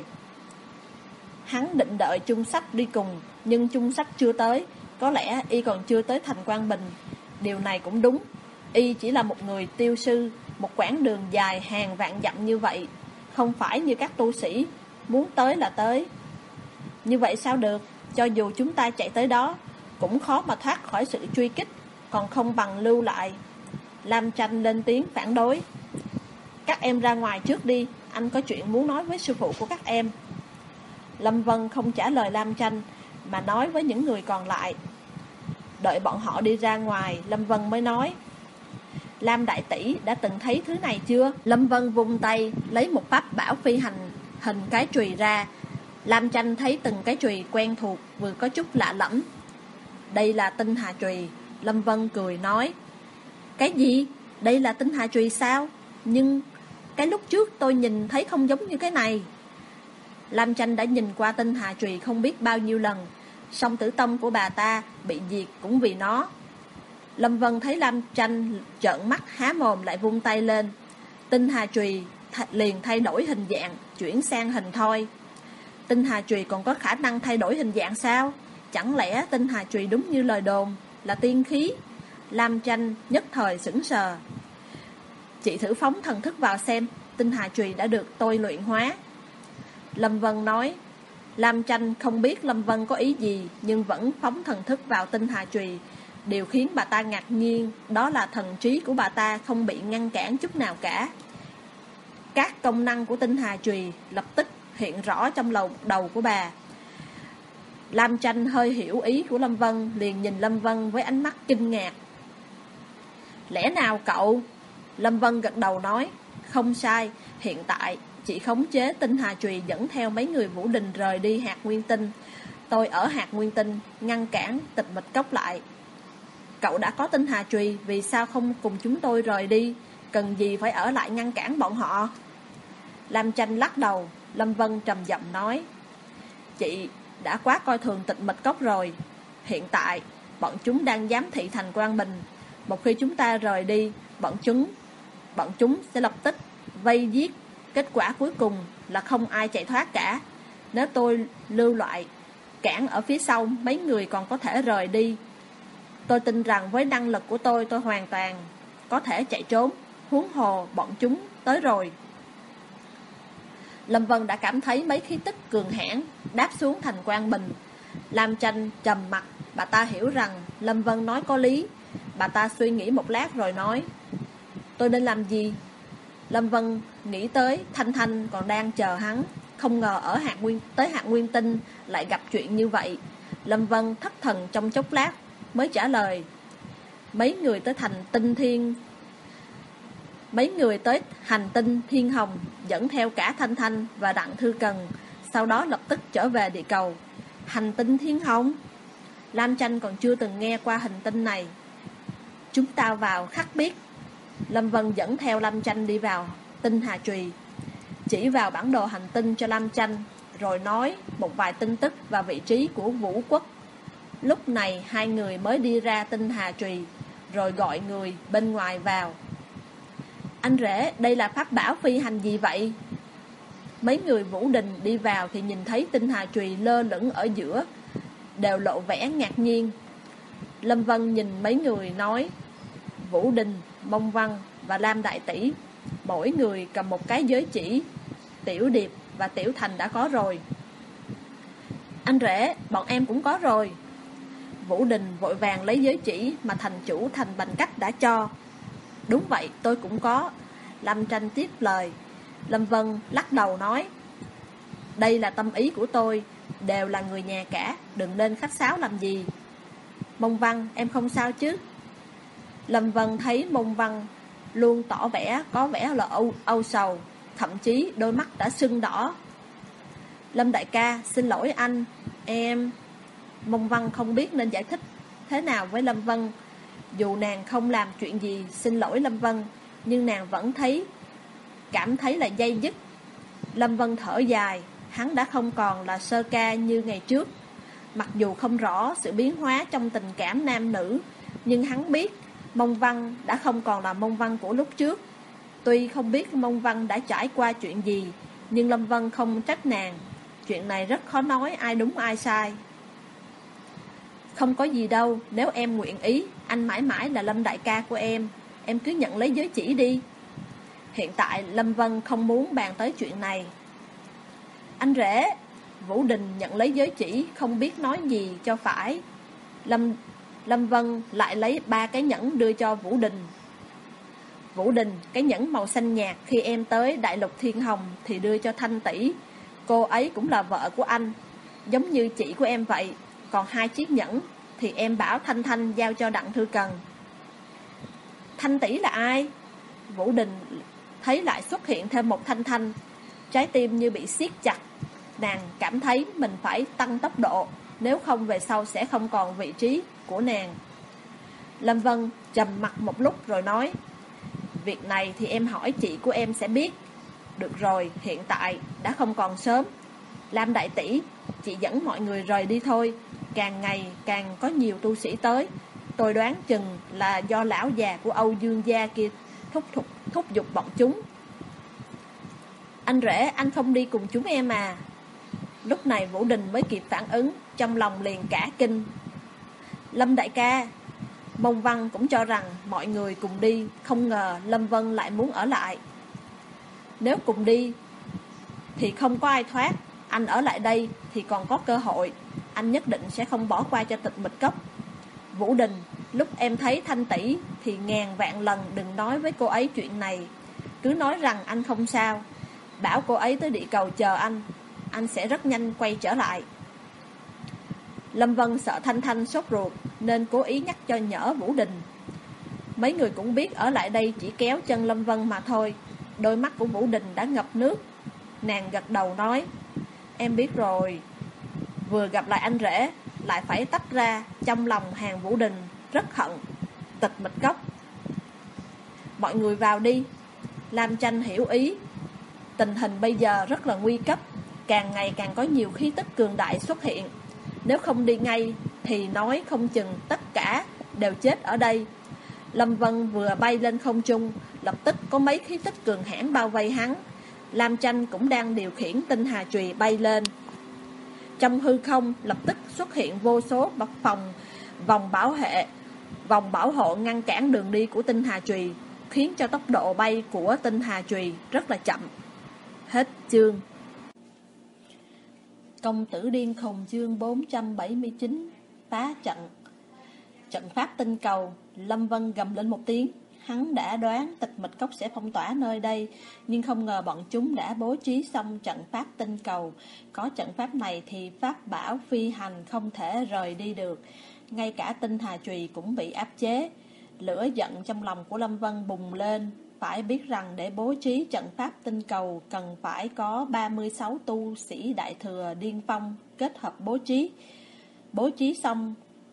Hắn định đợi Chung Sách đi cùng, nhưng Chung Sách chưa tới. Có lẽ y còn chưa tới thành Quang Bình. Điều này cũng đúng. Y chỉ là một người tiêu sư. Một quãng đường dài hàng vạn dặm như vậy, không phải như các tu sĩ muốn tới là tới. Như vậy sao được? Cho dù chúng ta chạy tới đó cũng khó mà thoát khỏi sự truy kích, còn không bằng lưu lại. Lam Tranh lên tiếng phản đối. Các em ra ngoài trước đi, anh có chuyện muốn nói với sư phụ của các em. Lâm Vân không trả lời Lam Tranh, mà nói với những người còn lại. Đợi bọn họ đi ra ngoài, Lâm Vân mới nói. Lam đại tỷ đã từng thấy thứ này chưa? Lâm Vân vung tay lấy một pháp bảo phi hành hình cái chùy ra. Lam Tranh thấy từng cái chùy quen thuộc, vừa có chút lạ lẫm. Đây là tinh hà chùy. Lâm Vân cười nói. Cái gì? Đây là tinh hà chùy sao? Nhưng cái lúc trước tôi nhìn thấy không giống như cái này. Lam Tranh đã nhìn qua tinh hà chùy không biết bao nhiêu lần. Song tử tông của bà ta bị diệt cũng vì nó. Lâm Vân thấy Lam Tranh trợn mắt há mồm, lại vung tay lên. Tinh hà chùy th- liền thay đổi hình dạng, chuyển sang hình thoi. Tinh hà chùy còn có khả năng thay đổi hình dạng sao? Chẳng lẽ tinh hà chùy đúng như lời đồn là tiên khí? Lam Tranh nhất thời sững sờ. Chị thử phóng thần thức vào xem. Tinh hà chùy đã được tôi luyện hóa. Lâm Vân nói. Lam Tranh không biết Lâm Vân có ý gì, nhưng vẫn phóng thần thức vào tinh hà chùy. Điều khiến bà ta ngạc nhiên đó là thần trí của bà ta không bị ngăn cản chút nào cả. Các công năng của tinh hà chùy lập tức hiện rõ trong đầu, đầu của bà. Lam Tranh hơi hiểu ý của Lâm Vân, liền nhìn Lâm Vân với ánh mắt kinh ngạc. Lẽ nào cậu? Lâm Vân gật đầu nói. Không sai, hiện tại chị khống chế tinh hà chùy dẫn theo mấy người Vũ Đình rời đi hạt nguyên tinh. Tôi ở hạt nguyên tinh ngăn cản Tịch Mịch Cốc lại. Cậu đã có tinh hà chùy, vì sao không cùng chúng tôi rời đi? Cần gì phải ở lại ngăn cản bọn họ? Lam Tranh lắc đầu. Lâm Vân trầm giọng nói. Chị đã quá coi thường Tịch Mịch Cốc rồi. Hiện tại bọn chúng đang giám thị thành Quang Bình. Một khi chúng ta rời đi, Bọn chúng Bọn chúng sẽ lập tức vây giết. Kết quả cuối cùng là không ai chạy thoát cả. Nếu tôi lưu loại cản ở phía sau, mấy người còn có thể rời đi. Tôi tin rằng với năng lực của tôi, tôi hoàn toàn có thể chạy trốn. Huống hồ bọn chúng tới rồi. Lâm Vân đã cảm thấy mấy khí tức cường hãn đáp xuống thành Quang Bình. Lam Tranh trầm mặt. Bà ta hiểu rằng Lâm Vân nói có lý. Bà ta suy nghĩ một lát rồi nói. Tôi nên làm gì? Lâm Vân nghĩ tới Thanh Thanh còn đang chờ hắn. Không ngờ ở hạt nguyên tới hạt nguyên tinh lại gặp chuyện như vậy. Lâm Vân thất thần trong chốc lát mới trả lời. Mấy người tới thành tinh thiên Mấy người tới hành tinh Thiên Hồng, dẫn theo cả Thanh Thanh và Đặng Thư Cần, sau đó lập tức trở về địa cầu. Hành tinh Thiên Hồng? Lam Tranh còn chưa từng nghe qua hành tinh này. Chúng tao vào khắc biết. Lâm Vân dẫn theo Lâm Chanh đi vào Tinh Hà Trùy, chỉ vào bản đồ hành tinh cho Lâm Chanh, rồi nói một vài tin tức và vị trí của Vũ Quốc. Lúc này hai người mới đi ra Tinh Hà Trùy, rồi gọi người bên ngoài vào. Anh rể, đây là pháp bảo phi hành gì vậy? Mấy người Vũ Đình đi vào thì nhìn thấy Tinh Hà Trùy lơ lửng ở giữa, đều lộ vẻ ngạc nhiên. Lâm Vân nhìn mấy người nói, Vũ Đình, Mông Văn và Lam Đại Tỷ, mỗi người cầm một cái giới chỉ. Tiểu Điệp và Tiểu Thành đã có rồi. Anh rể, bọn em cũng có rồi. Vũ Đình vội vàng lấy giới chỉ mà thành chủ Thành Bành Cách đã cho. Đúng vậy, tôi cũng có. Lâm Tranh tiếp lời. Lâm Vân lắc đầu nói, đây là tâm ý của tôi, đều là người nhà cả, đừng nên khách sáo làm gì. Mông Văn, em không sao chứ? Lâm Vân thấy Mông Văn luôn tỏ vẻ có vẻ là âu, âu sầu, thậm chí đôi mắt đã sưng đỏ. Lâm đại ca, xin lỗi anh, em... Mông Văn không biết nên giải thích thế nào với Lâm Vân. Dù nàng không làm chuyện gì xin lỗi Lâm Vân, nhưng nàng vẫn thấy cảm thấy là dây dứt. Lâm Vân thở dài, hắn đã không còn là sơ ca như ngày trước. Mặc dù không rõ sự biến hóa trong tình cảm nam nữ, nhưng hắn biết Mông Văn đã không còn là Mông Văn của lúc trước. Tuy không biết Mông Văn đã trải qua chuyện gì, nhưng Lâm Vân không trách nàng. Chuyện này rất khó nói ai đúng ai sai. Không có gì đâu, nếu em nguyện ý, anh mãi mãi là Lâm đại ca của em. Em cứ nhận lấy giới chỉ đi. Hiện tại Lâm Vân không muốn bàn tới chuyện này. Anh rể. Vũ Đình nhận lấy giới chỉ, không biết nói gì cho phải. Lâm, Lâm Vân lại lấy ba cái nhẫn đưa cho Vũ Đình. Vũ Đình, cái nhẫn màu xanh nhạt khi em tới Đại Lục Thiên Hồng thì đưa cho Thanh tỷ. Cô ấy cũng là vợ của anh, giống như chị của em vậy. Còn hai chiếc nhẫn thì em bảo Thanh Thanh giao cho Đặng Thư Cần. Thanh tỷ là ai? Vũ Đình thấy lại xuất hiện thêm một Thanh Thanh, trái tim như bị siết chặt. Nàng cảm thấy mình phải tăng tốc độ, nếu không về sau sẽ không còn vị trí của nàng. Lâm Vân trầm mặt một lúc rồi nói, việc này thì em hỏi chị của em sẽ biết. Được rồi, hiện tại đã không còn sớm. Lam đại tỷ, chị dẫn mọi người rời đi thôi. Càng ngày càng có nhiều tu sĩ tới. Tôi đoán chừng là do lão già của Âu Dương gia kia thúc, thúc, thúc giục bọn chúng. Anh rể, anh không đi cùng chúng em à? Lúc này Vũ Đình mới kịp phản ứng, trong lòng liền cả kinh. Lâm đại ca. Mông Văn cũng cho rằng mọi người cùng đi, không ngờ Lâm Vân lại muốn ở lại. Nếu cùng đi thì không có ai thoát, anh ở lại đây thì còn có cơ hội. Anh nhất định sẽ không bỏ qua cho Tịch Mịch Cốc. Vũ Đình, lúc em thấy Thanh tỷ thì ngàn vạn lần đừng nói với cô ấy chuyện này. Cứ nói rằng anh không sao, bảo cô ấy tới địa cầu chờ anh. Anh sẽ rất nhanh quay trở lại. Lâm Vân sợ Thanh Thanh sốt ruột nên cố ý nhắc cho nhỡ Vũ Đình. Mấy người cũng biết ở lại đây chỉ kéo chân Lâm Vân mà thôi. Đôi mắt của Vũ Đình đã ngập nước. Nàng gật đầu nói, em biết rồi. Vừa gặp lại anh rể lại phải tách ra, trong lòng hàng Vũ Đình rất hận Tịch Mịch Cốc. Mọi người vào đi. Lam Tranh hiểu ý. Tình hình bây giờ rất là nguy cấp, càng ngày càng có nhiều khí tức cường đại xuất hiện. Nếu không đi ngay thì nói không chừng tất cả đều chết ở đây. Lâm Vân vừa bay lên không trung, lập tức có mấy khí tức cường hãn bao vây hắn. Lam Tranh cũng đang điều khiển Tinh Hà Trùy bay lên. Trong hư không lập tức xuất hiện vô số bậc phòng vòng bảo hệ, vòng bảo hộ ngăn cản đường đi của Tinh Hà Trùy, khiến cho tốc độ bay của Tinh Hà Trùy rất là chậm. Hết chương. Công tử điên khùng chương bốn trăm bảy mươi chín. Phá trận. Trận pháp tinh cầu. Lâm Vân gầm lên một tiếng. Hắn đã đoán Tịch Mịch Cốc sẽ phong tỏa nơi đây, nhưng không ngờ bọn chúng đã bố trí xong trận pháp tinh cầu. Có trận pháp này thì pháp bảo phi hành không thể rời đi được. Ngay cả Tinh Hà Trùy cũng bị áp chế. Lửa giận trong lòng của Lâm Vân bùng lên. Phải biết rằng để bố trí trận pháp tinh cầu cần phải có ba mươi sáu tu sĩ đại thừa điên phong kết hợp bố trí. Bố trí xong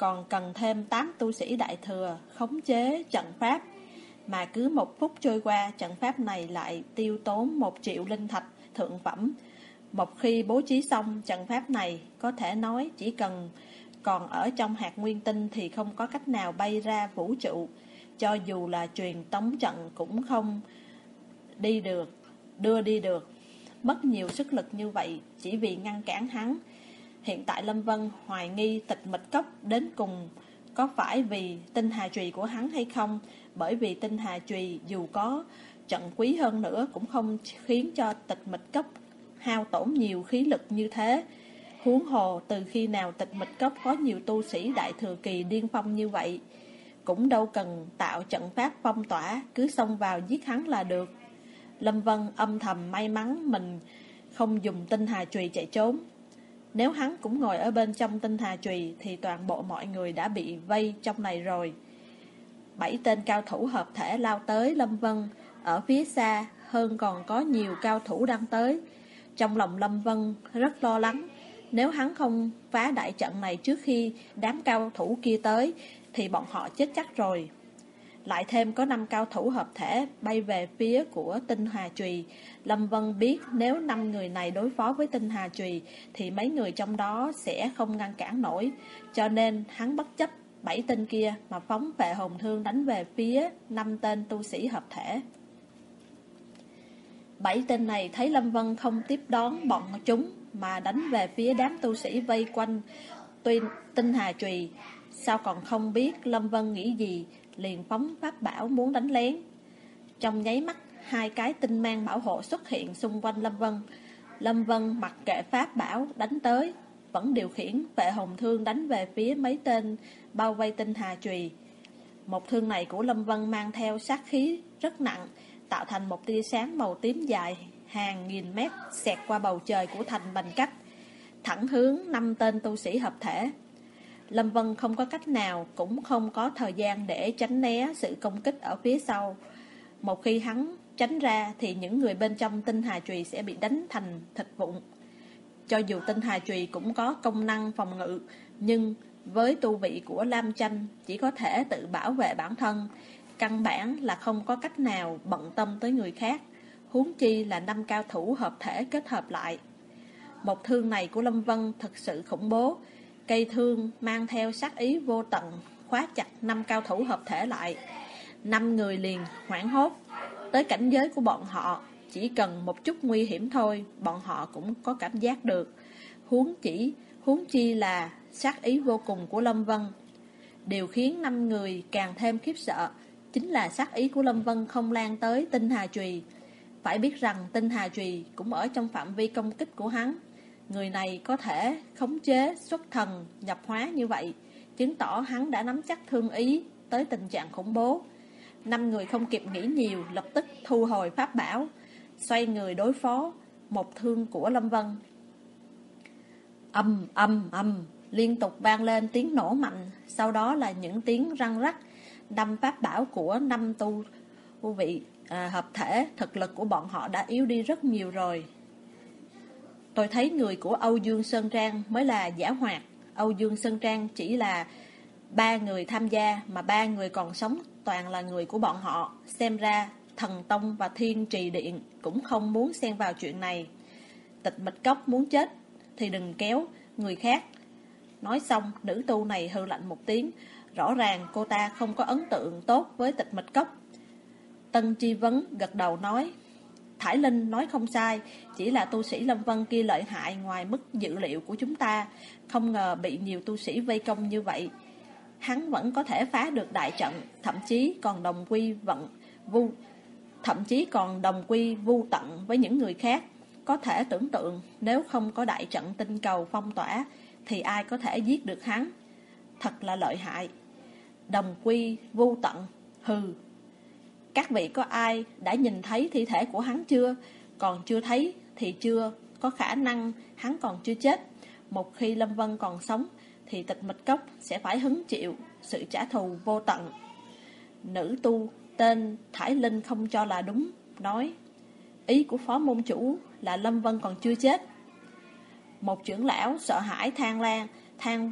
còn cần thêm tám tu sĩ đại thừa khống chế trận pháp. Mà cứ một phút trôi qua, trận pháp này lại tiêu tốn một triệu linh thạch thượng phẩm. Một khi bố trí xong trận pháp này, có thể nói chỉ cần còn ở trong hạt nguyên tinh thì không có cách nào bay ra vũ trụ. Cho dù là truyền tống trận cũng không đi được, đưa đi được. Mất nhiều sức lực như vậy chỉ vì ngăn cản hắn. Hiện tại Lâm Vân hoài nghi Tịch Mịch Cốc đến cùng có phải vì tinh hà chùy của hắn hay không. Bởi vì tinh hà chùy dù có trận quý hơn nữa cũng không khiến cho Tịch Mịch Cốc hao tổn nhiều khí lực như thế. Huống hồ từ khi nào Tịch Mịch Cốc có nhiều tu sĩ đại thừa kỳ điên phong như vậy, cũng đâu cần tạo trận pháp phong tỏa, cứ xông vào giết hắn là được. Lâm Vân âm thầm may mắn mình không dùng tinh hà chùy chạy trốn. Nếu hắn cũng ngồi ở bên trong tinh hà chùy thì toàn bộ mọi người đã bị vây trong này rồi. Bảy tên cao thủ hợp thể lao tới Lâm Vân. Ở phía xa hơn còn có nhiều cao thủ đang tới. Trong lòng Lâm Vân rất lo lắng. Nếu hắn không phá đại trận này trước khi đám cao thủ kia tới thì bọn họ chết chắc rồi. Lại thêm có năm cao thủ hợp thể bay về phía của tinh hà chùy. Lâm Vân biết nếu năm người này đối phó với tinh hà chùy thì mấy người trong đó sẽ không ngăn cản nổi. Cho nên hắn bất chấp bảy tên kia mà phóng vệ hồn thương đánh về phía năm tên tu sĩ hợp thể. Bảy tên này thấy Lâm Vân không tiếp đón bọn chúng mà đánh về phía đám tu sĩ vây quanh tuy tinh hà chùy. Sao còn không biết Lâm Vân nghĩ gì, liền phóng pháp bảo muốn đánh lén. Trong nháy mắt, hai cái tinh mang bảo hộ xuất hiện xung quanh Lâm Vân. Lâm Vân mặc kệ pháp bảo đánh tới, vẫn điều khiển vệ hồn thương đánh về phía mấy tên bao vây tinh hà chùy. Một thương này của Lâm Vân mang theo sát khí rất nặng, tạo thành một tia sáng màu tím dài hàng nghìn mét xẹt qua bầu trời của thành Bành Cách, thẳng hướng năm tên tu sĩ hợp thể. Lâm Vân không có cách nào, cũng không có thời gian để tránh né sự công kích ở phía sau. Một khi hắn tránh ra thì những người bên trong tinh hà chùy sẽ bị đánh thành thịt vụn. Cho dù tinh hà chùy cũng có công năng phòng ngự, nhưng với tu vị của Lam Tranh chỉ có thể tự bảo vệ bản thân, căn bản là không có cách nào bận tâm tới người khác, huống chi là năm cao thủ hợp thể kết hợp lại. Một thương này của Lâm Vân thật sự khủng bố. Cây thương mang theo sát ý vô tận khóa chặt năm cao thủ hợp thể lại. Năm người liền hoảng hốt. Tới cảnh giới của bọn họ, chỉ cần một chút nguy hiểm thôi, bọn họ cũng có cảm giác được. Huống chỉ, huống chi là sát ý vô cùng của Lâm Vân. Điều khiến năm người càng thêm khiếp sợ chính là sát ý của Lâm Vân không lan tới tinh hà chùy. Phải biết rằng tinh hà chùy cũng ở trong phạm vi công kích của hắn. Người này có thể khống chế xuất thần nhập hóa như vậy, chứng tỏ hắn đã nắm chắc thương ý tới tình trạng khủng bố. Năm người không kịp nghĩ nhiều, lập tức thu hồi pháp bảo, xoay người đối phó một thương của Lâm Vân. Âm âm âm liên tục vang lên tiếng nổ mạnh, sau đó là những tiếng răng rắc. Năm pháp bảo của năm tu vị à, hợp thể, thực lực của bọn họ đã yếu đi rất nhiều rồi. Tôi thấy người của Âu Dương Sơn Trang mới là giả hoạt. Âu Dương Sơn Trang chỉ là ba người tham gia, mà ba người còn sống toàn là người của bọn họ. Xem ra Thần Tông và Thiên Trì Điện cũng không muốn xen vào chuyện này. Tịch Mịch Cốc muốn chết thì đừng kéo người khác. Nói xong, nữ tu này hừ lạnh một tiếng. Rõ ràng cô ta không có ấn tượng tốt với Tịch Mịch Cốc. Tân Chi Vấn gật đầu nói: Thải Linh nói không sai, chỉ là tu sĩ Lâm Vân kia lợi hại ngoài mức dự liệu của chúng ta. Không ngờ bị nhiều tu sĩ vây công như vậy. Hắn vẫn có thể phá được đại trận, thậm chí còn đồng quy vận vu, thậm chí còn đồng quy vu tận với những người khác. Có thể tưởng tượng nếu không có đại trận tinh cầu phong tỏa thì ai có thể giết được hắn. Thật là lợi hại. Đồng quy vu tận, hừ. Các vị có ai đã nhìn thấy thi thể của hắn chưa? Còn chưa thấy thì chưa có khả năng hắn còn chưa chết. Một khi Lâm Vân còn sống thì Tịch Mịch Cốc sẽ phải hứng chịu sự trả thù vô tận. Nữ tu tên Thải Linh không cho là đúng, nói: Ý của phó môn chủ là Lâm Vân còn chưa chết. Một trưởng lão sợ hãi than lan, than với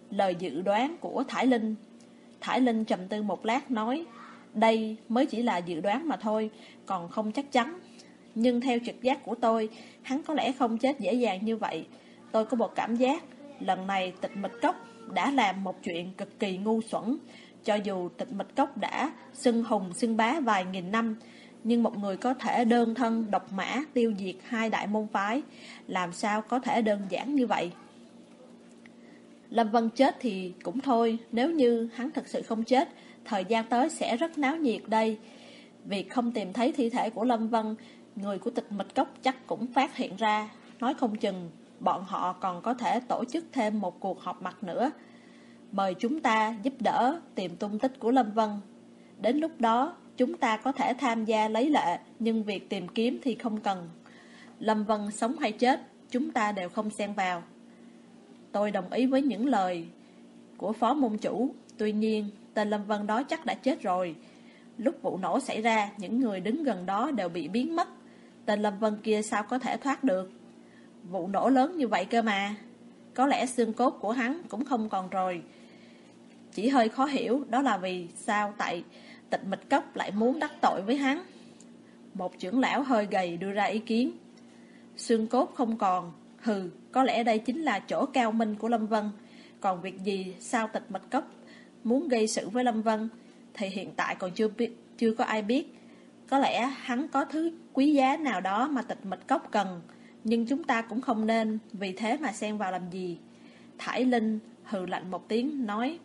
lời dự đoán của Thải Linh. Thải Linh trầm tư một lát nói, đây mới chỉ là dự đoán mà thôi, còn không chắc chắn. Nhưng theo trực giác của tôi, hắn có lẽ không chết dễ dàng như vậy. Tôi có một cảm giác, lần này Tịch Mịch Cốc đã làm một chuyện cực kỳ ngu xuẩn. Cho dù Tịch Mịch Cốc đã xưng hùng xưng bá vài nghìn năm, nhưng một người có thể đơn thân độc mã tiêu diệt hai đại môn phái, làm sao có thể đơn giản như vậy? Lâm Vân chết thì cũng thôi, nếu như hắn thực sự không chết, thời gian tới sẽ rất náo nhiệt đây. Việc không tìm thấy thi thể của Lâm Vân, người của Tịch Mịch Cốc chắc cũng phát hiện ra. Nói không chừng bọn họ còn có thể tổ chức thêm một cuộc họp mặt nữa, mời chúng ta giúp đỡ tìm tung tích của Lâm Vân. Đến lúc đó chúng ta có thể tham gia lấy lệ, nhưng việc tìm kiếm thì không cần. Lâm Vân sống hay chết, chúng ta đều không xen vào. Tôi đồng ý với những lời của phó môn chủ. Tuy nhiên tên Lâm Vân đó chắc đã chết rồi. Lúc vụ nổ xảy ra, những người đứng gần đó đều bị biến mất. Tên Lâm Vân kia sao có thể thoát được? Vụ nổ lớn như vậy cơ mà. Có lẽ xương cốt của hắn cũng không còn rồi. Chỉ hơi khó hiểu, đó là vì sao tại Tịch Mịch Cốc lại muốn đắc tội với hắn? Một trưởng lão hơi gầy đưa ra ý kiến. Xương cốt không còn, hừ, có lẽ đây chính là chỗ cao minh của Lâm Vân. Còn việc gì sao Tịch Mịch Cốc muốn gây sự với Lâm Vân thì hiện tại còn chưa biết, chưa có ai biết. Có lẽ hắn có thứ quý giá nào đó mà Tịch Mịch Cốc cần, nhưng chúng ta cũng không nên vì thế mà xen vào làm gì. Thải Linh hừ lạnh một tiếng nói,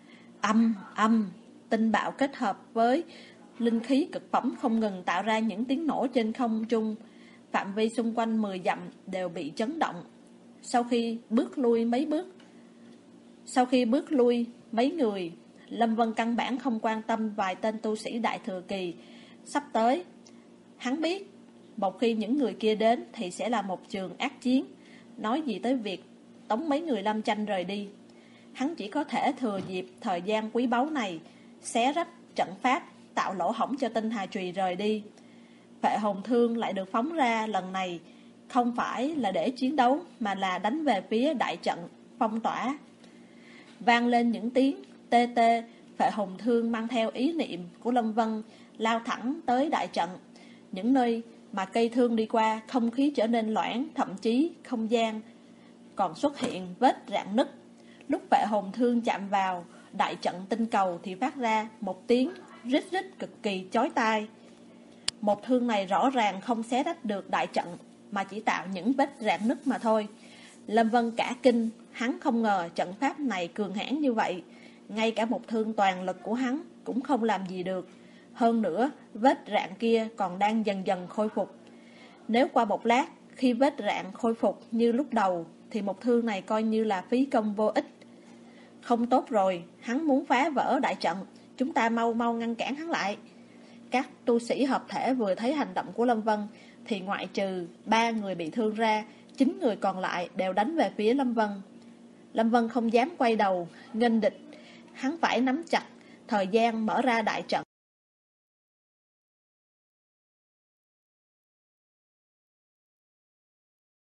âm âm tinh bạo kết hợp với linh khí cực phẩm không ngừng tạo ra những tiếng nổ trên không trung. Phạm vi xung quanh mười dặm đều bị chấn động. Sau khi bước lui mấy bước Sau khi bước lui mấy người, Lâm Vân căn bản không quan tâm vài tên tu sĩ đại thừa kỳ sắp tới. Hắn biết một khi những người kia đến thì sẽ là một trường ác chiến. Nói gì tới việc tống mấy người Lâm Chanh rời đi. Hắn chỉ có thể thừa dịp thời gian quý báu này, xé rách trận pháp, tạo lỗ hổng cho Tinh Hà Trùy rời đi. Phệ hồn thương lại được phóng ra lần này không phải là để chiến đấu, mà là đánh về phía đại trận phong tỏa. Vang lên những tiếng tê tê, phệ hồn thương mang theo ý niệm của Lâm Vân lao thẳng tới đại trận. Những nơi mà cây thương đi qua, không khí trở nên loãng, thậm chí không gian còn xuất hiện vết rạn nứt. Lúc phệ hồn thương chạm vào đại trận tinh cầu thì phát ra một tiếng rít rít cực kỳ chói tai. Một thương này rõ ràng không xé rách được đại trận, mà chỉ tạo những vết rạn nứt mà thôi. Lâm Vân cả kinh, hắn không ngờ trận pháp này cường hãn như vậy. Ngay cả một thương toàn lực của hắn cũng không làm gì được. Hơn nữa, vết rạn kia còn đang dần dần khôi phục. Nếu qua một lát, khi vết rạn khôi phục như lúc đầu, thì một thương này coi như là phí công vô ích. Không tốt rồi, hắn muốn phá vỡ đại trận. Chúng ta mau mau ngăn cản hắn lại. Các tu sĩ hợp thể vừa thấy hành động của Lâm Vân thì ngoại trừ ba người bị thương ra, chín người còn lại đều đánh về phía Lâm Vân. Lâm Vân không dám quay đầu nghênh địch. Hắn phải nắm chặt thời gian mở ra đại trận,